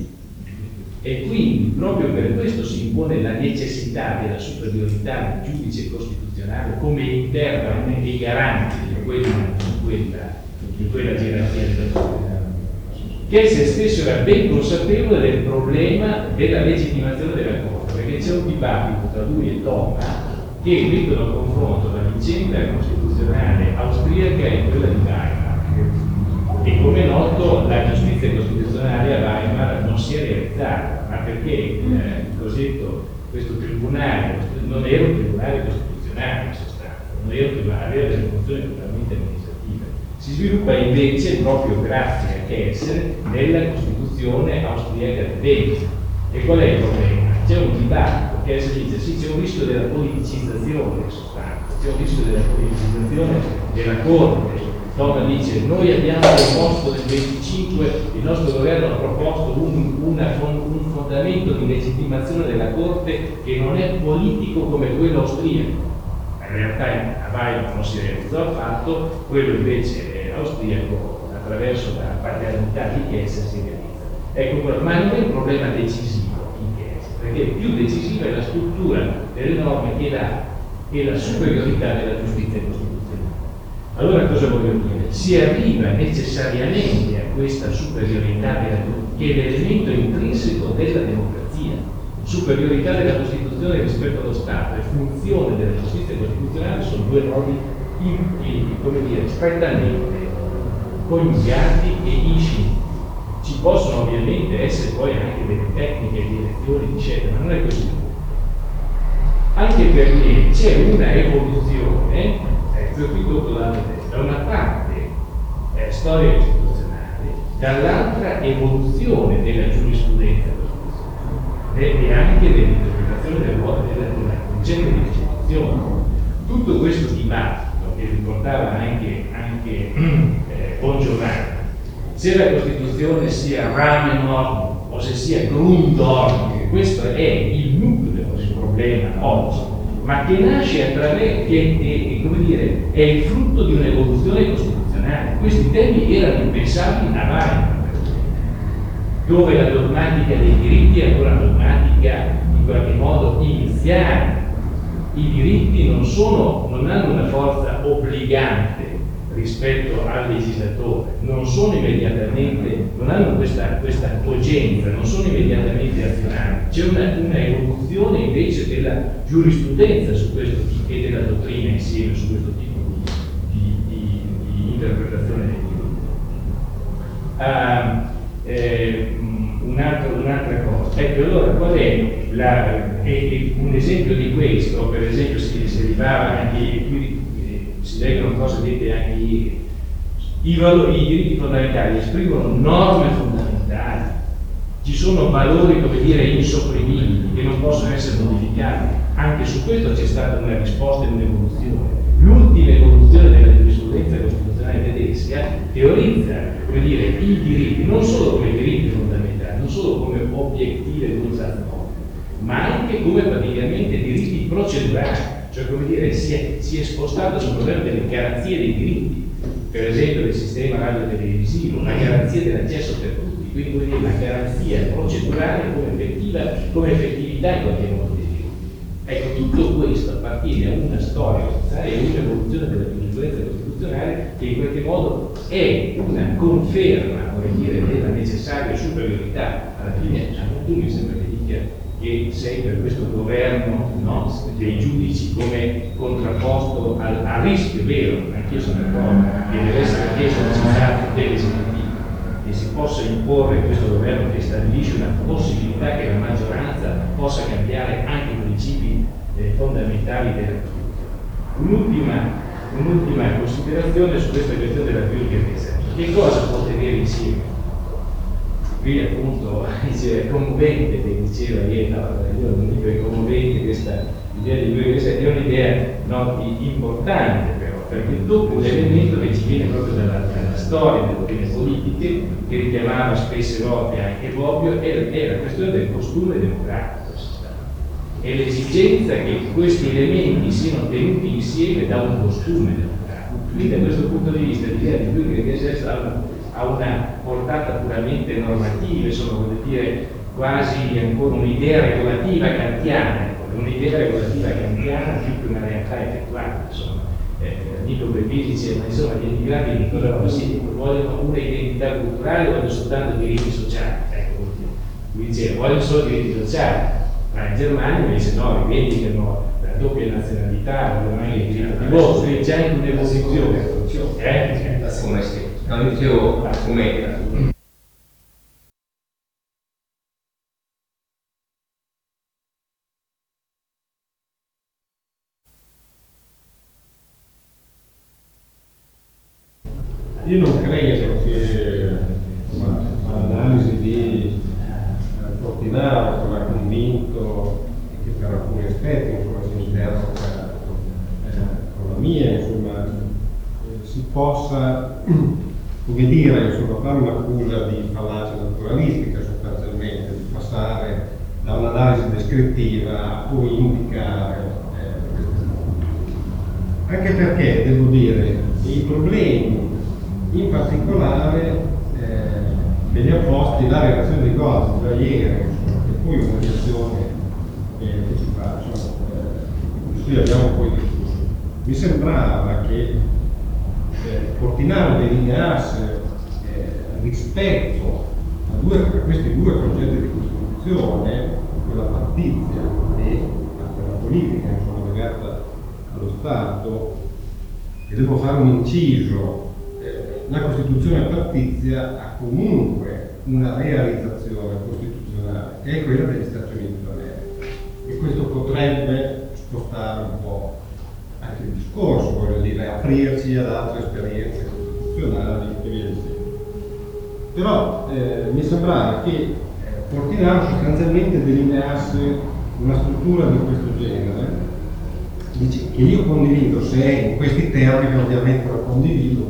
S6: e quindi proprio per questo si impone la necessità della superiorità del giudice costituzionale come interprete e garante di quella, di quella, di quella gerarchia della società, che se stesso era ben consapevole del problema della legittimazione della Corte. perché c'è un dibattito tra lui e Thoma che mettono a confronto la vicenda costituzionale austriaca e quella di Weimar. E come è noto la giustizia costituzionale a Weimar non si è realizzata, ma perché eh, il cosiddetto questo tribunale non era un tribunale costituzionale in sostanza, non era un tribunale, aveva delle funzioni totalmente amministrative. Si sviluppa invece proprio grazie a Kessel nella Costituzione austriaca tedesca. E qual è il problema? C'è un dibattito. Kessel dice sì, c'è un rischio della politicizzazione in sostanza, c'è un rischio della politicizzazione della Corte. Thoma dice noi abbiamo proposto nel venticinque, il nostro governo ha proposto un, una, un fondamento di legittimazione della Corte che non è politico come quello austriaco. In realtà a Weimar non si realizzò affatto, quello invece austriaco attraverso la paternità di Kessel si realizza. Ecco, ma non è un problema decisivo in Kessel, perché più decisiva è la struttura delle norme che la, e la superiorità della giustizia costituzionale. Allora cosa voglio dire? Si arriva necessariamente a questa superiorità della, che è l'elemento intrinseco della democrazia. Superiorità della Costituzione rispetto allo Stato e funzione della giustizia costituzionale sono due nodi in, in, come dire, strettamente coniugati e inscinti. Ci possono ovviamente essere poi anche delle tecniche di elezione, eccetera, ma non è così. Anche perché c'è una evoluzione, ecco qui dopo la da una parte eh, storia costituzionale, dall'altra evoluzione della giurisprudenza costituzionale e anche dell'interpretazione del ruolo della, della concetto di Costituzione. Tutto questo dibattito che riportava anche, anche eh, Bongiovanni, se la Costituzione sia Rahmenordnung o se sia Grundordnung, questo è il nucleo del problema oggi, ma che nasce attraverso, che, che come dire, è il frutto di un'evoluzione costituzionale. Questi temi erano impensabili a Weimar, dove la dogmatica dei diritti è ancora una dogmatica in qualche modo iniziale. I diritti non, sono, non hanno una forza obbligante rispetto al legislatore, non sono immediatamente, non hanno questa, questa cogenza, non sono immediatamente azionali. C'è una, una evoluzione invece della giurisprudenza su questo tipo e della dottrina insieme su questo tipo di, di, di, di interpretazione dei diritti. Uh, eh, un'altra, un'altra cosa, ecco allora qual è, la, è, è un esempio di questo, per esempio si, si arrivava anche qui. Si leggono cose dette anche ieri. I, valori, i diritti fondamentali esprimono norme fondamentali, ci sono valori, come dire, insopprimibili che non possono essere modificati. Anche su questo c'è stata una risposta e un'evoluzione. L'ultima evoluzione della giurisprudenza costituzionale tedesca teorizza, come dire, i diritti non solo come diritti fondamentali, non solo come obiettive d'usanza, ma anche come praticamente diritti procedurali. Cioè, come dire, si è, si è spostato sul problema delle garanzie dei diritti, per esempio del sistema radio-televisivo, la garanzia dell'accesso per tutti, quindi come dire, la garanzia procedurale come, effettiva, come effettività in qualche modo dei diritti. Ecco, tutto questo appartiene a una storia e a un'evoluzione della giurisprudenza costituzionale che in qualche modo è una conferma, come dire, della necessaria superiorità. Alla fine, tu mi sembra che dica che sei per questo governo, no, dei giudici come contrapposto al, al rischio vero, anch'io sono d'accordo, che deve essere chiesto necessario dell'esecutivo, che si possa imporre questo governo che stabilisce una possibilità che la maggioranza possa cambiare anche i principi eh, fondamentali della Costituzione. Un'ultima, un'ultima considerazione su questa questione della giurisprudenza. Che cosa può tenere insieme? Qui appunto dice, è commovente, che diceva ieri, no, io non dico è commovente questa idea di giurisprudenza, è un'idea no, importante però, perché dopo un elemento che ci viene proprio dalla, dalla storia delle dottrine politiche, che richiamava spesse volte anche Bobbio, è, è la questione del costume democratico. È l'esigenza che questi elementi siano tenuti insieme da un costume democratico. Quindi da questo punto di vista l'idea di giurisprudenza ha una portata puramente normativa, sono, come dire, quasi ancora un'idea regolativa kantiana, un'idea regolativa kantiana più che una realtà effettuata. Insomma, eh, Nico Beppisi dice, ma insomma gli immigrati dicono così, vogliono un'identità culturale o vogliono soltanto diritti sociali. Ecco, lui diceva, vogliono solo diritti sociali. Ma in Germania invece no, rivendicano la doppia nazionalità, non è il diritto di voto, quindi c'è anche un'evoluzione. Eh?
S2: Come sì. No, dicevo, come
S7: io non credo che l'analisi di Portinaro sarà convinto che per alcuni aspetti insomma, si interroga eh, con la mia, insomma, eh, si possa, come dire, insomma, fare un'accusa di fallacia naturalistica sostanzialmente, di passare da un'analisi descrittiva a poi indicare eh, queste cose. Anche perché, devo dire, i problemi in particolare eh, me li ha posti la relazione di Gozi da ieri, insomma, e poi una reazione eh, che ci faccio, eh, di cui abbiamo poi discusso. Mi sembrava che eh, Portinaro delineasse eh, rispetto a, due, a questi due progetti di Costituzione, quella pattizia e a quella politica, insomma, legata allo Stato, e devo fare un inciso. La Costituzione pattizia ha comunque una realizzazione costituzionale, che è quella degli Stati Uniti d'America, e questo potrebbe spostare un po' anche il discorso, voglio dire, aprirci ad altre esperienze costituzionali e via dicendo. Però eh, mi sembrava che eh, Portinaro sostanzialmente delineasse una struttura di questo genere, dice, che io condivido, se è in questi termini ovviamente la condivido,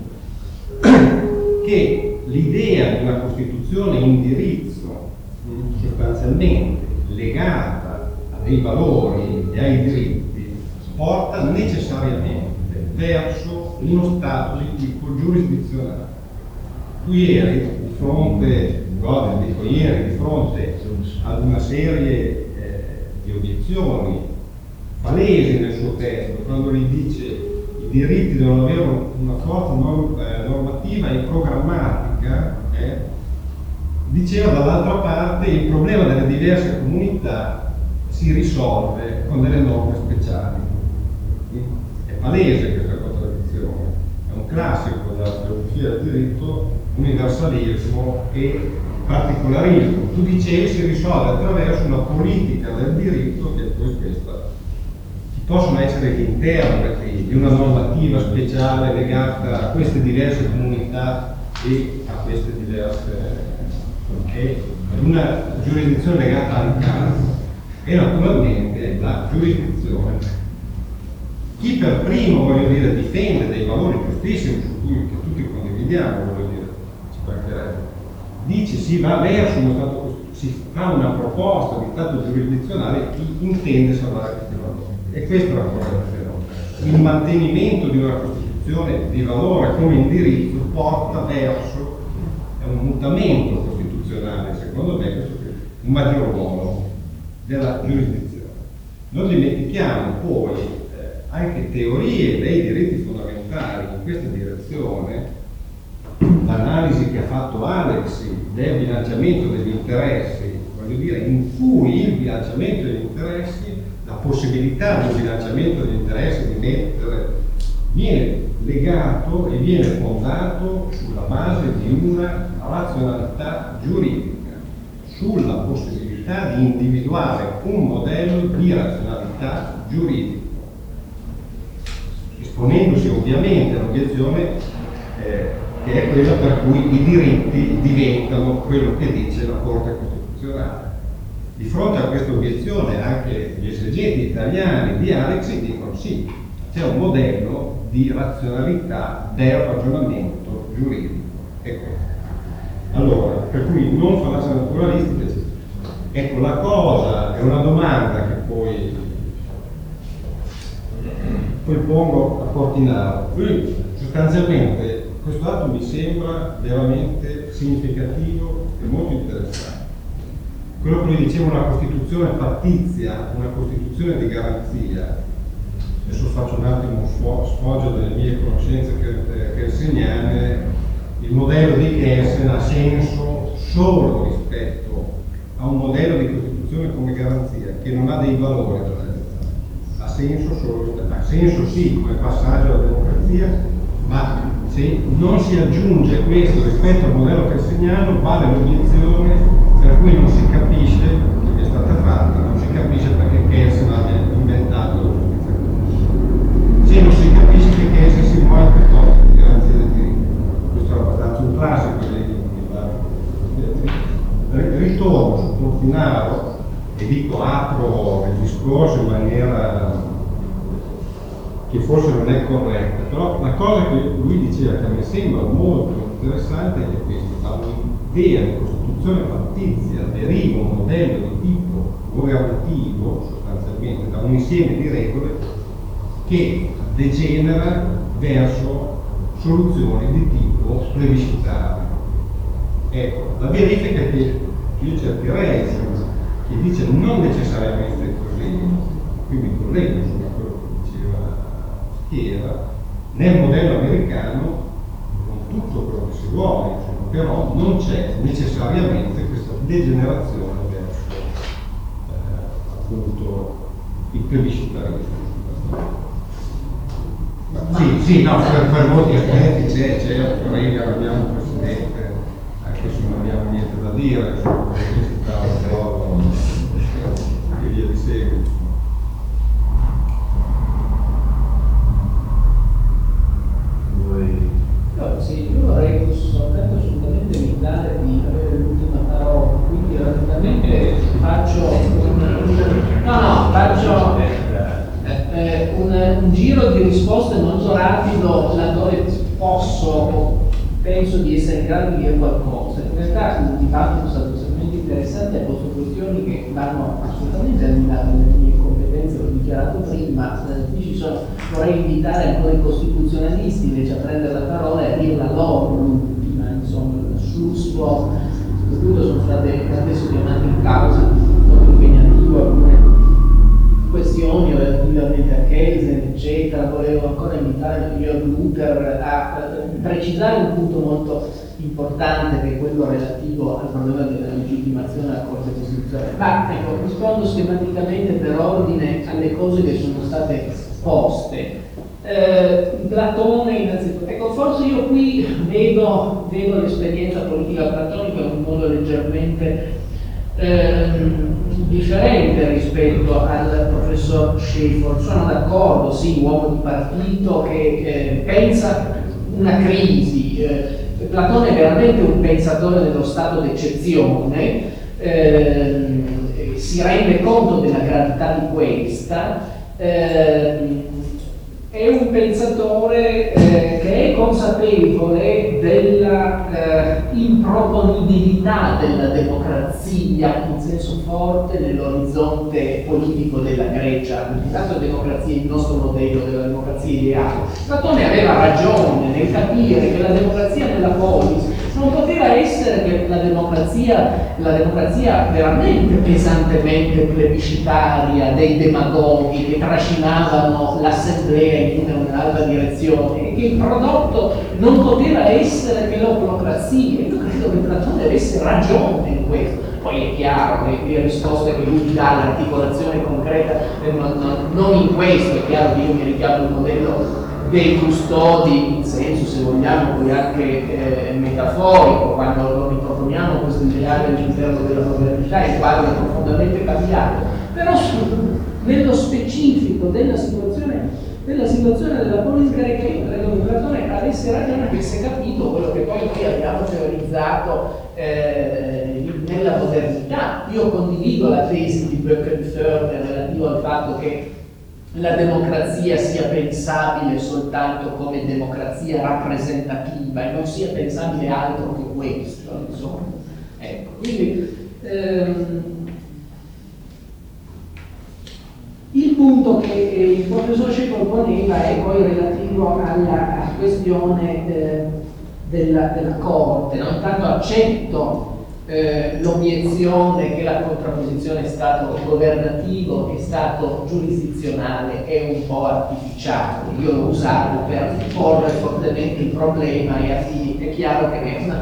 S7: che l'idea di una Costituzione indirizzo sostanzialmente legata a dei valori e ai diritti porta necessariamente verso uno Stato di tipo giurisdizionale. Tu ieri, di fronte, Gozi, dico ieri, di fronte ad una serie eh, di obiezioni palesi nel suo testo, quando gli dice i diritti devono avere una forza norm- eh, normativa e programmatica, eh, diceva dall'altra parte il problema delle diverse comunità si risolve con delle norme speciali. È palese questa contraddizione, è un classico della filosofia del diritto, universalismo e particolarismo. Tu dicevi si risolve attraverso una politica del diritto che è poi questa. Possono essere gli interpreti di una normativa speciale legata a queste diverse comunità e a queste diverse e ad una giurisdizione legata al caso e naturalmente la giurisdizione. Chi per primo, voglio dire, difende dei valori giustissimi su cui che tutti condividiamo, voglio dire, ci mancherebbe, dice si va verso uno Stato, si fa una proposta di Stato giurisdizionale, chi intende salvare questi valori. E questa è la cosa da fare. Il mantenimento di una Costituzione di valore come indirizzo porta verso un mutamento costituzionale, secondo me, questo è un maggior ruolo della giurisdizione. Non dimentichiamo poi eh, anche teorie dei diritti fondamentali in questa direzione, l'analisi che ha fatto Alexi del bilanciamento degli interessi, voglio dire, in cui il bilanciamento degli interessi, la possibilità di un bilanciamento degli interessi di mettere, viene legato e viene fondato sulla base di una razionalità giuridica, sulla possibilità di individuare un modello di razionalità giuridica, esponendosi ovviamente all'obiezione eh, che è quella per cui i diritti diventano quello che dice la Corte Costituzionale. Di fronte a questa obiezione anche gli esegeti italiani di Alexi dicono sì, c'è un modello di razionalità del ragionamento giuridico. E questo. Allora, per cui non fallacia naturalistica, ecco, la cosa è una domanda che poi, poi pongo a Portinaro. Lui sostanzialmente questo atto mi sembra veramente significativo e molto interessante. Quello che lui diceva, una Costituzione pattizia, una Costituzione di garanzia. Adesso faccio un attimo un sfoggio delle mie conoscenze kelseniane. Il modello di Kelsen ha senso solo rispetto a un modello di Costituzione come garanzia che non ha dei valori da realizzare. Ha senso solo, ha senso sì come passaggio alla democrazia, ma se non si aggiunge questo rispetto al modello kelseniano vale l'obiezione per cui non si capisce che è stata fatta, non si capisce perché Kelsen abbia inventato la giustizia. Se non si capisce che Kelsen si muove per cosa, di garanzia del diritto. Questo è abbastanza un classico dei ritorno su Torfinaro e dico apro il discorso in maniera che forse non è corretta, però la cosa che lui diceva che mi sembra molto interessante è che questo da un'idea di costituzione fattizia deriva un modello di tipo governativo, sostanzialmente da un insieme di regole che degenera verso soluzioni di tipo plebiscitario. Ecco, la verifica che io cercherei, che dice non necessariamente così, qui mi collego su quello che diceva Schiera, nel modello americano non tutto quello che si vuole, insomma, però non c'è necessariamente questa degenerazione verso eh, appunto il plebiscitarismo. Sì, sì, no, per, per molti aspetti c'è, certo, Reagan abbiamo un presidente, anche se non abbiamo niente da dire, insomma, perché si parla un po' e via di seguito.
S8: No, sì, io vorrei soltanto assolutamente evitare di avere l'ultima parola, quindi rapidamente faccio un, no, no, faccio eh, un, un giro di risposte molto rapido laddove posso o penso di essere in grado di dire qualcosa. In realtà il dibattito è stato estremamente interessante, ha posto questioni che vanno assolutamente al di là delle mie competenze, l'ho dichiarato prima. Qui ci sono, vorrei invitare ancora i costituzionalisti invece a prendere la parola e a dire la loro l'ultima, insomma, il Schlusswort. Soprattutto sono state adesso chiamate in causa molto impegnativo alcune questioni relativamente a Kelsen, eccetera. Volevo ancora invitare Jörg Lucker a precisare un punto molto importante, che è quello relativo al problema della legittimazione alla Corte Costituzionale. Ma ecco, rispondo schematicamente per ordine alle cose che sono state poste. Eh, Platone innanzitutto, ecco, forse io qui vedo, vedo l'esperienza politica platonica in un modo leggermente ehm, differente rispetto al professor Schaeffer. Sono d'accordo, sì, uomo di partito che eh, pensa una crisi. Eh, Platone è veramente un pensatore dello stato d'eccezione, eh, si rende conto della gravità di questa, eh, è un pensatore eh, che è consapevole della eh, improponibilità della democrazia in senso forte nell'orizzonte politico della Grecia. Intanto democrazia è il nostro modello della democrazia ideale. Platone aveva ragione nel capire che la democrazia nella polis non poteva essere che la democrazia, la democrazia veramente pesantemente plebiscitaria dei demagoghi che trascinavano l'assemblea in una o un'altra direzione, e che il prodotto non poteva essere che l'oclocrazia. Io credo che Platone avesse ragione in questo. Poi è chiaro che le risposte che lui dà, l'articolazione concreta, non, non, non in questo, è chiaro che io mi richiamo il modello dei custodi, in senso, se vogliamo, poi anche eh, metaforico, quando lo riproponiamo questo ideale all'interno della modernità, il quadro è profondamente cambiato. Però su, nello specifico della situazione, della situazione della polis greca, io credo che Platone avesse ragione, avesse capito quello che poi noi abbiamo teorizzato eh, nella modernità. Io condivido la tesi di Böckenförde relativo al fatto che la democrazia sia pensabile soltanto come democrazia rappresentativa e non sia pensabile altro che questo, insomma. Ecco, quindi ehm, il punto che eh, il professor Schaeffer poneva è poi relativo alla questione eh, della, della Corte, no? Intanto accetto Eh, l'obiezione che la contrapposizione Stato governativo e Stato giurisdizionale è un po' artificiale. Io l'ho usato per porre fortemente il problema, e è chiaro che è una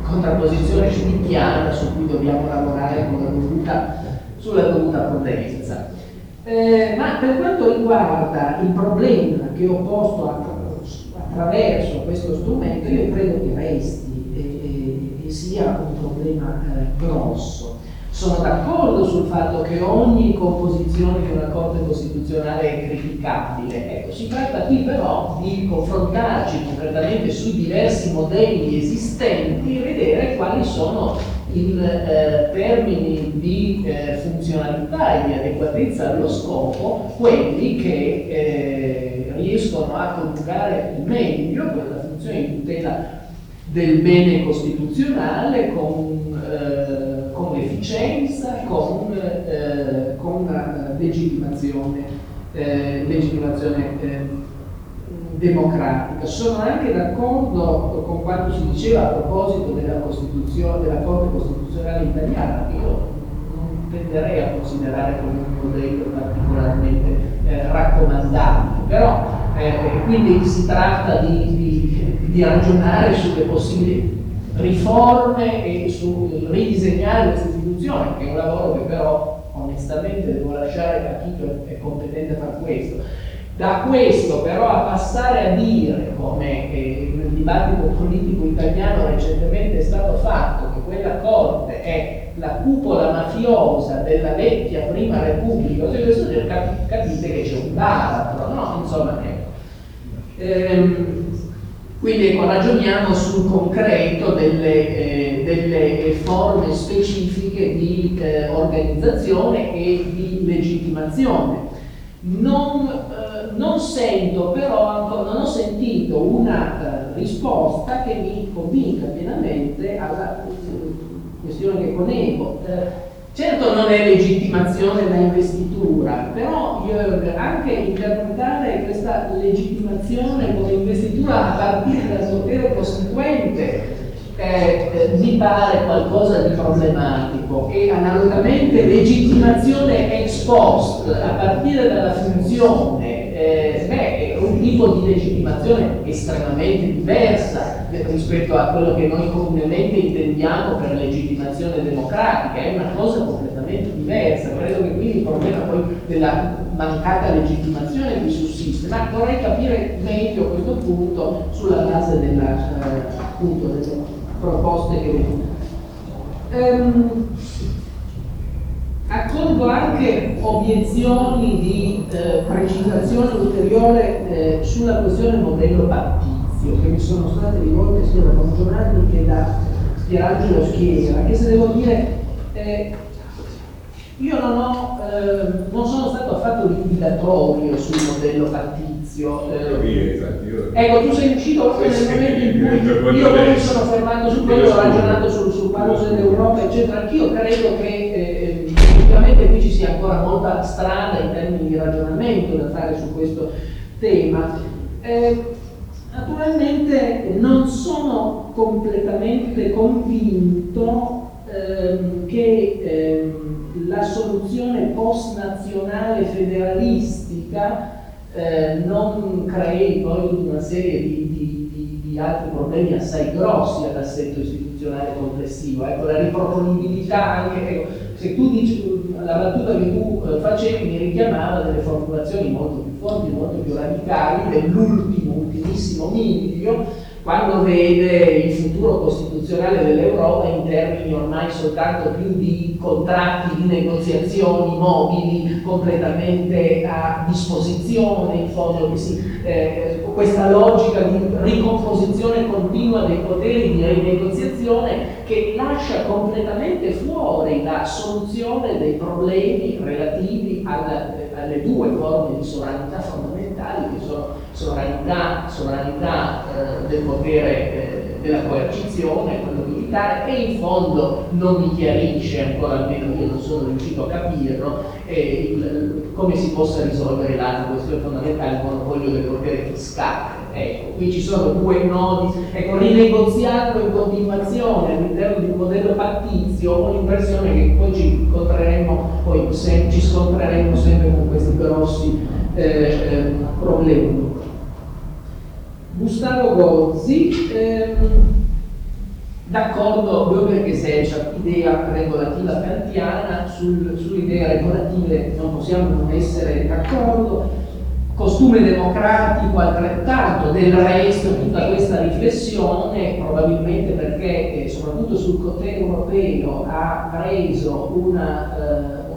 S8: contrapposizione schmittiana su cui dobbiamo lavorare con la dovuta, sulla dovuta prudenza. Eh, ma per quanto riguarda il problema che ho posto attraverso questo strumento, io credo che resti e, e, e sia un problema eh, grosso. Sono d'accordo sul fatto che ogni composizione di una Corte Costituzionale è criticabile. Ecco, si tratta qui però di confrontarci concretamente sui diversi modelli esistenti e vedere quali sono in eh, termini di eh, funzionalità e di adeguatezza allo scopo quelli che eh, riescono a coniugare meglio quella funzione di tutela del bene costituzionale con, eh, con efficienza, con, eh, con una legittimazione, eh, legittimazione eh, democratica. Sono anche d'accordo con quanto si diceva a proposito della Costituzione, della Corte Costituzionale italiana, che io non tenderei a considerare come un modello particolarmente eh, raccomandabile, però eh, quindi si tratta di, di, di ragionare sulle possibili riforme e sul ridisegnare questa istituzione, che è un lavoro che però onestamente devo lasciare a chi è competente a fare questo. Da questo però a passare a dire, come eh, nel dibattito politico italiano recentemente è stato fatto, che quella Corte è la cupola mafiosa della vecchia Prima Repubblica, cioè questo cap- capite che c'è un baratro, no? Insomma, ecco. Ehm, quindi ecco, ragioniamo sul concreto delle, eh, delle forme specifiche di eh, organizzazione e di legittimazione. Non, eh, non sento però, non ho sentito una eh, risposta che mi convinca pienamente alla eh, questione che ponevo. Eh, certo non è legittimazione da investitura, però io, anche interpretare questa legittimazione come investitura a partire dal potere costituente Eh, eh, mi pare qualcosa di problematico, e analogamente legittimazione ex post a partire dalla funzione eh, beh, è un tipo di legittimazione estremamente diversa rispetto a quello che noi comunemente intendiamo per legittimazione democratica, è una cosa completamente diversa. Credo che quindi il problema poi della mancata legittimazione che sussiste, ma vorrei capire meglio questo punto sulla base della, eh, appunto, delle proposte che ehm, accolgo anche obiezioni di eh, precisazione ulteriore eh, sulla questione modello pattizio che mi sono state rivolte sia da Bongiornani che da Pierangelo Schiera, che se devo dire eh, io non, ho, eh, non sono stato affatto liquidatorio sul modello pattizio. Eh. Ecco, tu sei uscito proprio nel momento in cui io poi mi sono fermato su quello, ho ragionato sul, sul paese dell'Europa, eccetera. Anch'io credo che eh, effettivamente qui ci sia ancora molta strada in termini di ragionamento da fare su questo tema. Eh, naturalmente non sono completamente convinto ehm, che ehm, la soluzione post-nazionale federalistica eh, non crei poi una serie di, di, di, di altri problemi assai grossi all'assetto istituzionale complessivo. Ecco, la riproponibilità anche, ecco, se tu dici, la battuta che tu eh, facevi mi richiamava delle formulazioni molto più forti, molto più radicali dell'ultimo, ultimissimo miglio, quando vede il futuro costituzionale dell'Europa in termini ormai soltanto più di contratti di negoziazioni mobili completamente a disposizione, in fondo che si, eh, questa logica di ricomposizione continua dei poteri di rinegoziazione che lascia completamente fuori la soluzione dei problemi relativi alla, alle due forme di sovranità fondamentali che sono sovranità, sovranità eh, del potere eh, della coercizione, quello militare, e in fondo non mi chiarisce, ancora almeno io non sono riuscito a capirlo, eh, il, come si possa risolvere l'altra questione fondamentale, il monopolio del potere fiscale. Ecco, qui ci sono due nodi, ecco, rinegoziarlo in continuazione all'interno di un modello pattizio, ho l'impressione che poi ci incontreremo, poi se, ci scontreremo sempre con questi grossi eh, eh, problemi. Gustavo Gozzi, ehm, d'accordo proprio perché se c'è idea regolativa kantiana, sul, sulle idee regolative non possiamo non essere d'accordo, costume democratico altrettanto. Del resto tutta questa riflessione, probabilmente perché eh, soprattutto sul contesto europeo ha preso una, eh,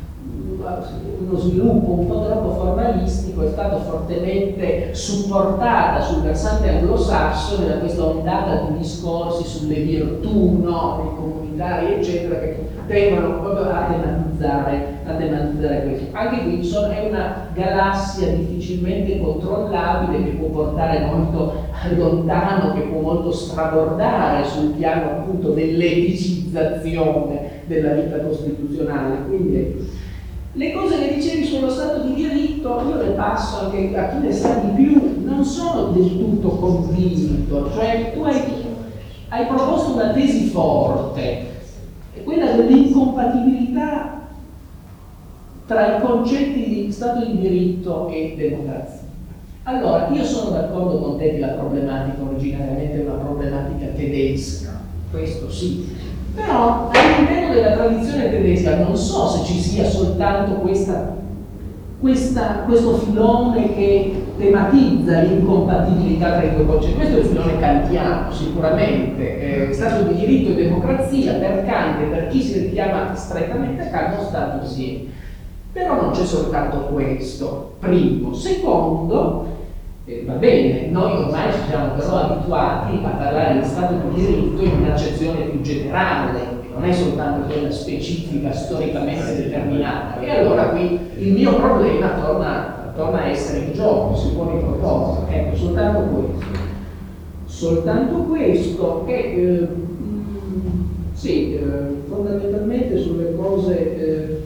S8: un, uno sviluppo un po' troppo formalistico, è stato fortemente supportata sul versante anglosassone da questa ondata di discorsi sulle virtù, no, dei comunitari eccetera, che tendono proprio a tematizzare, a tematizzare questo. Anche qui insomma, è una galassia difficilmente controllabile che può portare molto lontano, che può molto strabordare sul piano appunto dell'eticizzazione della vita costituzionale. Quindi le cose che dicevi sullo Stato di diritto, io le passo anche a chi ne sa di più, non sono del tutto convinto, cioè tu hai, hai proposto una tesi forte, quella dell'incompatibilità tra i concetti di Stato di diritto e democrazia. Allora, io sono d'accordo con te che la problematica originariamente è una problematica tedesca, questo sì, però all'interno della tradizione tedesca non so se ci sia soltanto questa, questa, questo filone che tematizza l'incompatibilità tra i due concetti. Questo è il filone kantiano, sicuramente. Eh, Stato di diritto e democrazia per Kant e per chi si richiama strettamente a Kant non stanno insieme. Però non c'è soltanto questo, primo. Secondo, eh, va bene, noi ormai ci siamo però abituati a parlare di Stato di diritto in un'accezione più generale, che non è soltanto quella specifica, storicamente determinata. E allora qui il mio problema torna, torna a essere in gioco, si pone in proposito. Ecco, soltanto questo. Soltanto questo che, eh, mh, sì, eh, fondamentalmente sulle cose... Eh,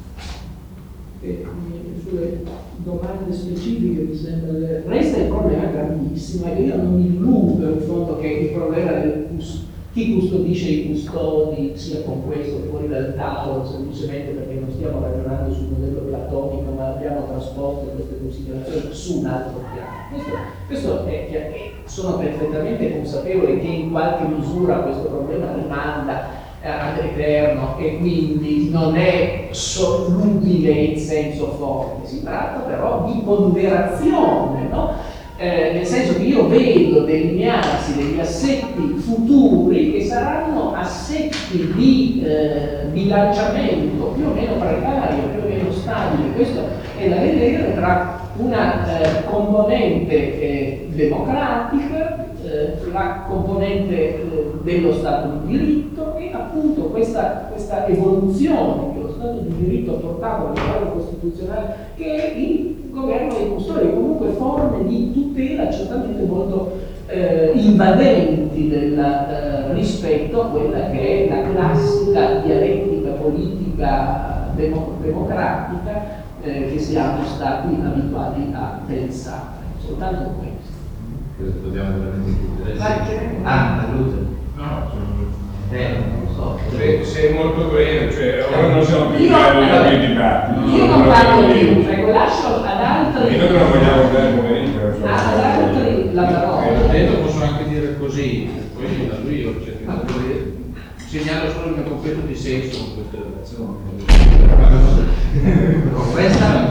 S8: sulle domande specifiche mi sembra che resta il problema gravissimo e io non mi illudo in fondo che il problema del cus- chi custodisce i custodi sia con questo fuori dal tavolo semplicemente perché non stiamo ragionando sul modello platonico ma abbiamo trasposto queste considerazioni su un altro piano. Questo, questo è, è, sono perfettamente consapevole che in qualche misura questo problema rimanda all'eterno e quindi non è solubile in senso forte, si tratta però di ponderazione, no? Eh, nel senso che io vedo delinearsi degli assetti futuri che saranno assetti di eh, bilanciamento più o meno precario, più o meno stabile. Questo è da vedere tra una eh, componente eh, democratica, la componente eh, dello Stato di diritto e appunto questa, questa evoluzione che lo Stato di diritto ha portato al livello costituzionale, che è il governo dei custodi, comunque forme di tutela certamente molto eh, invadenti del, eh, rispetto a quella che è la classica dialettica politica demo, democratica eh, che siamo stati abituati a pensare. Soltanto questo.
S2: Questo dobbiamo veramente chiudere.
S8: Sì.
S2: Ah, Luce.
S5: No,
S2: Eh, non so.
S5: se, se è molto breve, cioè ora non siamo più
S8: Io-
S5: in più dibattiti.
S8: Io non parlo più, ecco, lascio ad altri.
S5: E noi non vogliamo dare pomeriggio.
S8: Ah, ad altri la parola.
S6: Eh, detto posso anche dire così, poi da lui io cerco di segnalo solo il mio completo dissenso con questa relazione.
S2: Con questa?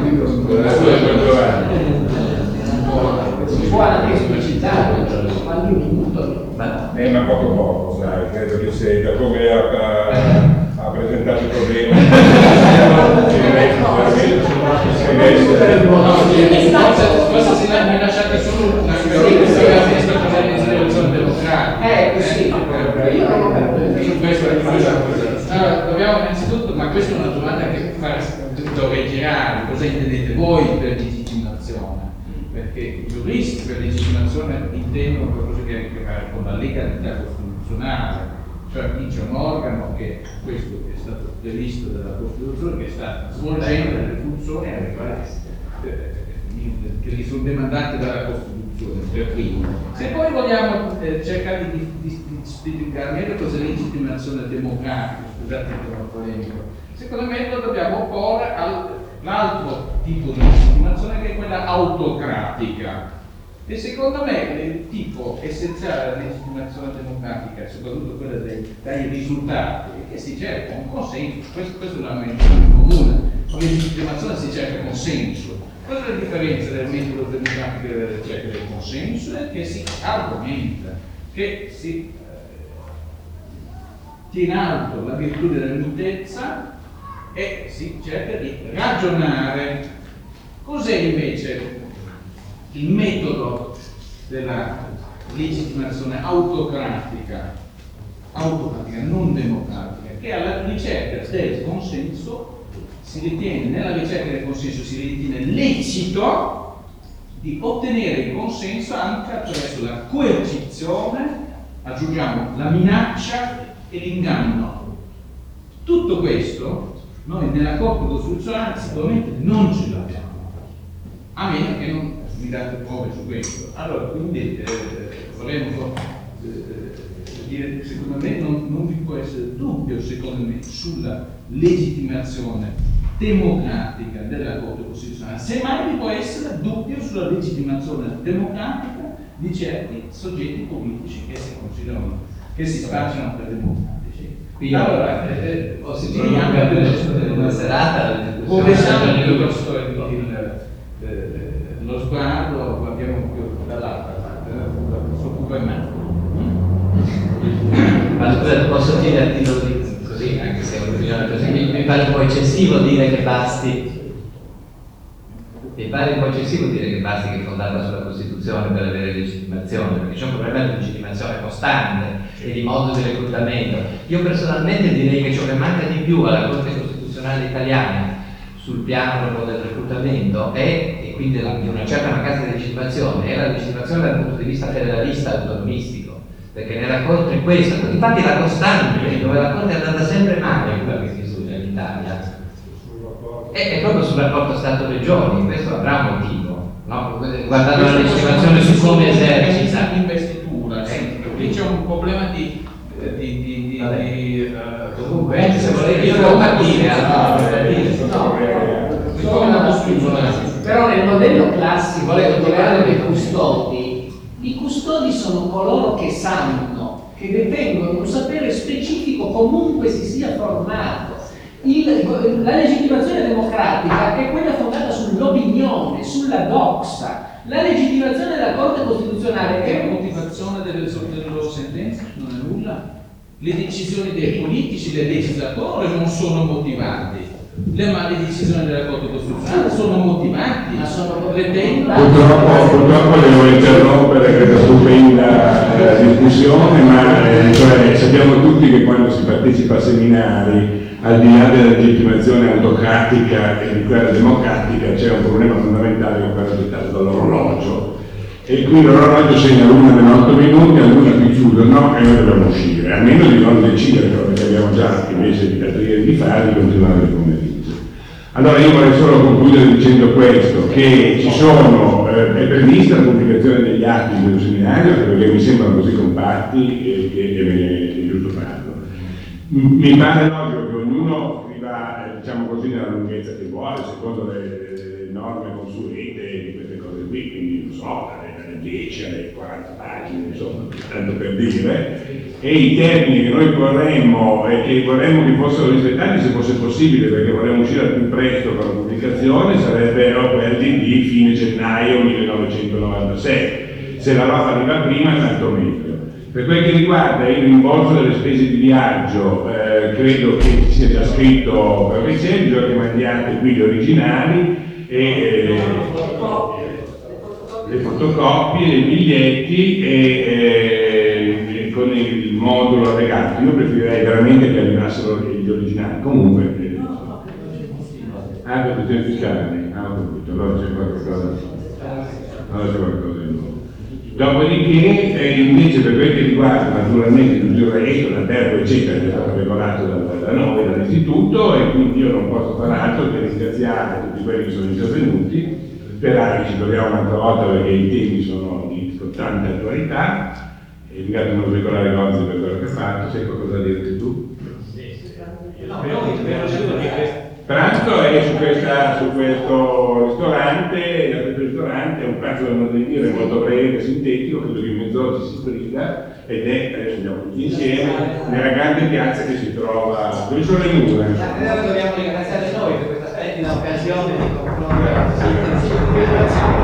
S8: Si può anche esplicitare, qualche minuto.
S2: Ma
S5: Eh, ma poco poco, sai, credo che se da come ha, ha presentato il problema
S6: Forse se mi lasciate solo una spiegazione democratica.
S8: Eh, sì, io non ho capito.
S6: Su questo è allora, dobbiamo innanzitutto, ma questa è una domanda che dovrei girare, cosa intendete voi per legittimazione? Perché i giuristi per legittimazione intendono qualcosa che ha a che fare con la legalità costituzionale, cioè dice un organo che questo è stato previsto dalla Costituzione, che sta svolgendo delle funzioni alle quali, eh, che gli sono demandate dalla Costituzione, per primo. Se poi vogliamo eh, cercare di, di, di spiegare meglio cosa è legittimazione democratica, scusate il tono polemico, secondo me lo dobbiamo porre all'altro tipo di legittimazione che è quella autocratica.
S8: E secondo me il tipo essenziale della legittimazione democratica, soprattutto quella dei, dai risultati, è che si cerca un consenso. Questo, questo è un argomento comune. La legittimazione si cerca consenso. Qual è la differenza del metodo democratico e della ricerca del consenso? È che si argomenta, che si tiene in alto la virtù della mitezza e si cerca di ragionare. Cos'è invece il metodo della legittimazione autocratica, autocratica, non democratica, che alla ricerca del consenso si ritiene, nella ricerca del consenso si ritiene lecito di ottenere il consenso anche attraverso la coercizione, aggiungiamo la minaccia e l'inganno. Tutto questo noi nella Corte Costituzionale sicuramente non ce l'abbiamo, a meno che non mi date prove su questo. Allora, quindi eh, vorremmo eh, dire che secondo me non, non vi può essere dubbio, secondo me, sulla legittimazione democratica della Corte Costituzionale. Semmai vi può essere dubbio sulla legittimazione democratica di certi soggetti politici che si considerano, che si spacciano per democratici.
S2: Quindi
S8: allora,
S2: eh,
S8: eh,
S2: o si
S8: finiamo
S2: per una serata,
S8: rovesciamo piuttosto il, il, il, lo sguardo, guardiamo più dall'altra parte, questo cubo in mano.
S2: Ma scusa, posso dire a titolo di così, anche se è un'opinione così, mi, mi pare un po' eccessivo dire che basti mi pare un po' eccessivo dire che basti che fondarla sulla Costituzione per avere legittimazione, perché c'è un problema di legittimazione costante e di modo di reclutamento. Io personalmente direi che ciò che manca di più alla Corte Costituzionale italiana sul piano proprio del reclutamento è, e quindi di una certa mancanza di legittimazione, è la legittimazione dal punto di vista federalista autonomistico, perché nella Corte questa, infatti la costante, dove la Corte è andata sempre male in quella che si studia in Italia, è, è proprio sul rapporto Stato-Regioni. Questo avrà un motivo, no? Guardando la legittimazione su come esercita
S8: l'investitura, sì, qui c'è un problema di di, di, di, di uh,
S2: comunque se volete io devo partire
S8: però nel modello classico del governo dei custodi, i custodi sono coloro che sanno, che detengono un sapere specifico comunque si sia formato. Il, la legittimazione democratica è quella fondata sull'opinione, sulla doxa. La legittimazione della Corte Costituzionale è una motivazione delle, delle loro sentenze, non è nulla. Le decisioni dei politici, dei legislatori non sono motivati. Le male decisioni della Corte Costituzionale sono motivati, ma sono pretendenti.
S5: Purtroppo, purtroppo devo interrompere questa stupenda discussione, ma eh, cioè, sappiamo tutti che quando si partecipa a seminari, al di là della legittimazione autocratica e di quella democratica, c'è un problema fondamentale che è quello dettato dall'orologio. E qui l'orologio segna l'una delle otto minuti, all'una qui chiudono e noi dobbiamo uscire, a meno di non decidere, perché abbiamo già invece evitato ieri di fare, di continuare il pomeriggio. Allora io vorrei solo concludere dicendo questo, che ci sono, eh, è prevista la pubblicazione degli atti del seminario, perché mi sembrano così compatti e che è giusto farlo. Mi pare logico che ognuno scriva, eh, diciamo così, nella lunghezza che vuole, secondo le, le norme consuete di queste cose qui, quindi non so, dalle dieci alle quaranta pagine, insomma, tanto per dire, e i termini che noi vorremmo e che vorremmo che fossero rispettati se fosse possibile, perché vorremmo uscire al più presto con la pubblicazione, sarebbero quelli di fine gennaio millenovecentonovantasei. Se la roba arriva prima, tanto meglio. Per quel che riguarda il rimborso delle spese di viaggio, eh, credo che sia già scritto per recente, che mandiate qui gli originali e eh, le fotocopie, i biglietti e eh, con il modulo allegato. Io preferirei veramente che arrivassero gli originali. Comunque, eh, ah, per questione fiscale, ah, ho capito, allora c'è qualcosa, allora c'è qualcosa di nuovo. Dopodiché, eh, invece, per quel che riguarda naturalmente tutto il resto, l'albergo eccetera, che è stato regolato da, da noi, dall'istituto, e quindi io non posso far altro che ringraziare tutti quelli che sono intervenuti, sperare che ci troviamo un'altra volta perché i temi sono di tanta attualità, e ringrazio non regolare Gozzi per quello che ha fatto. C'è qualcosa da dirti tu? Pranzo è su, questa, su questo ristorante, e questo ristorante è un pranzo faccio un modo di dire molto breve, sintetico, credo che in mezz'ora ci si sbriglia, ed è, adesso andiamo tutti insieme, nella grande piazza che si trova, dove sono le mura.
S2: Allora dobbiamo ringraziare noi per questa splendida occasione di confronto.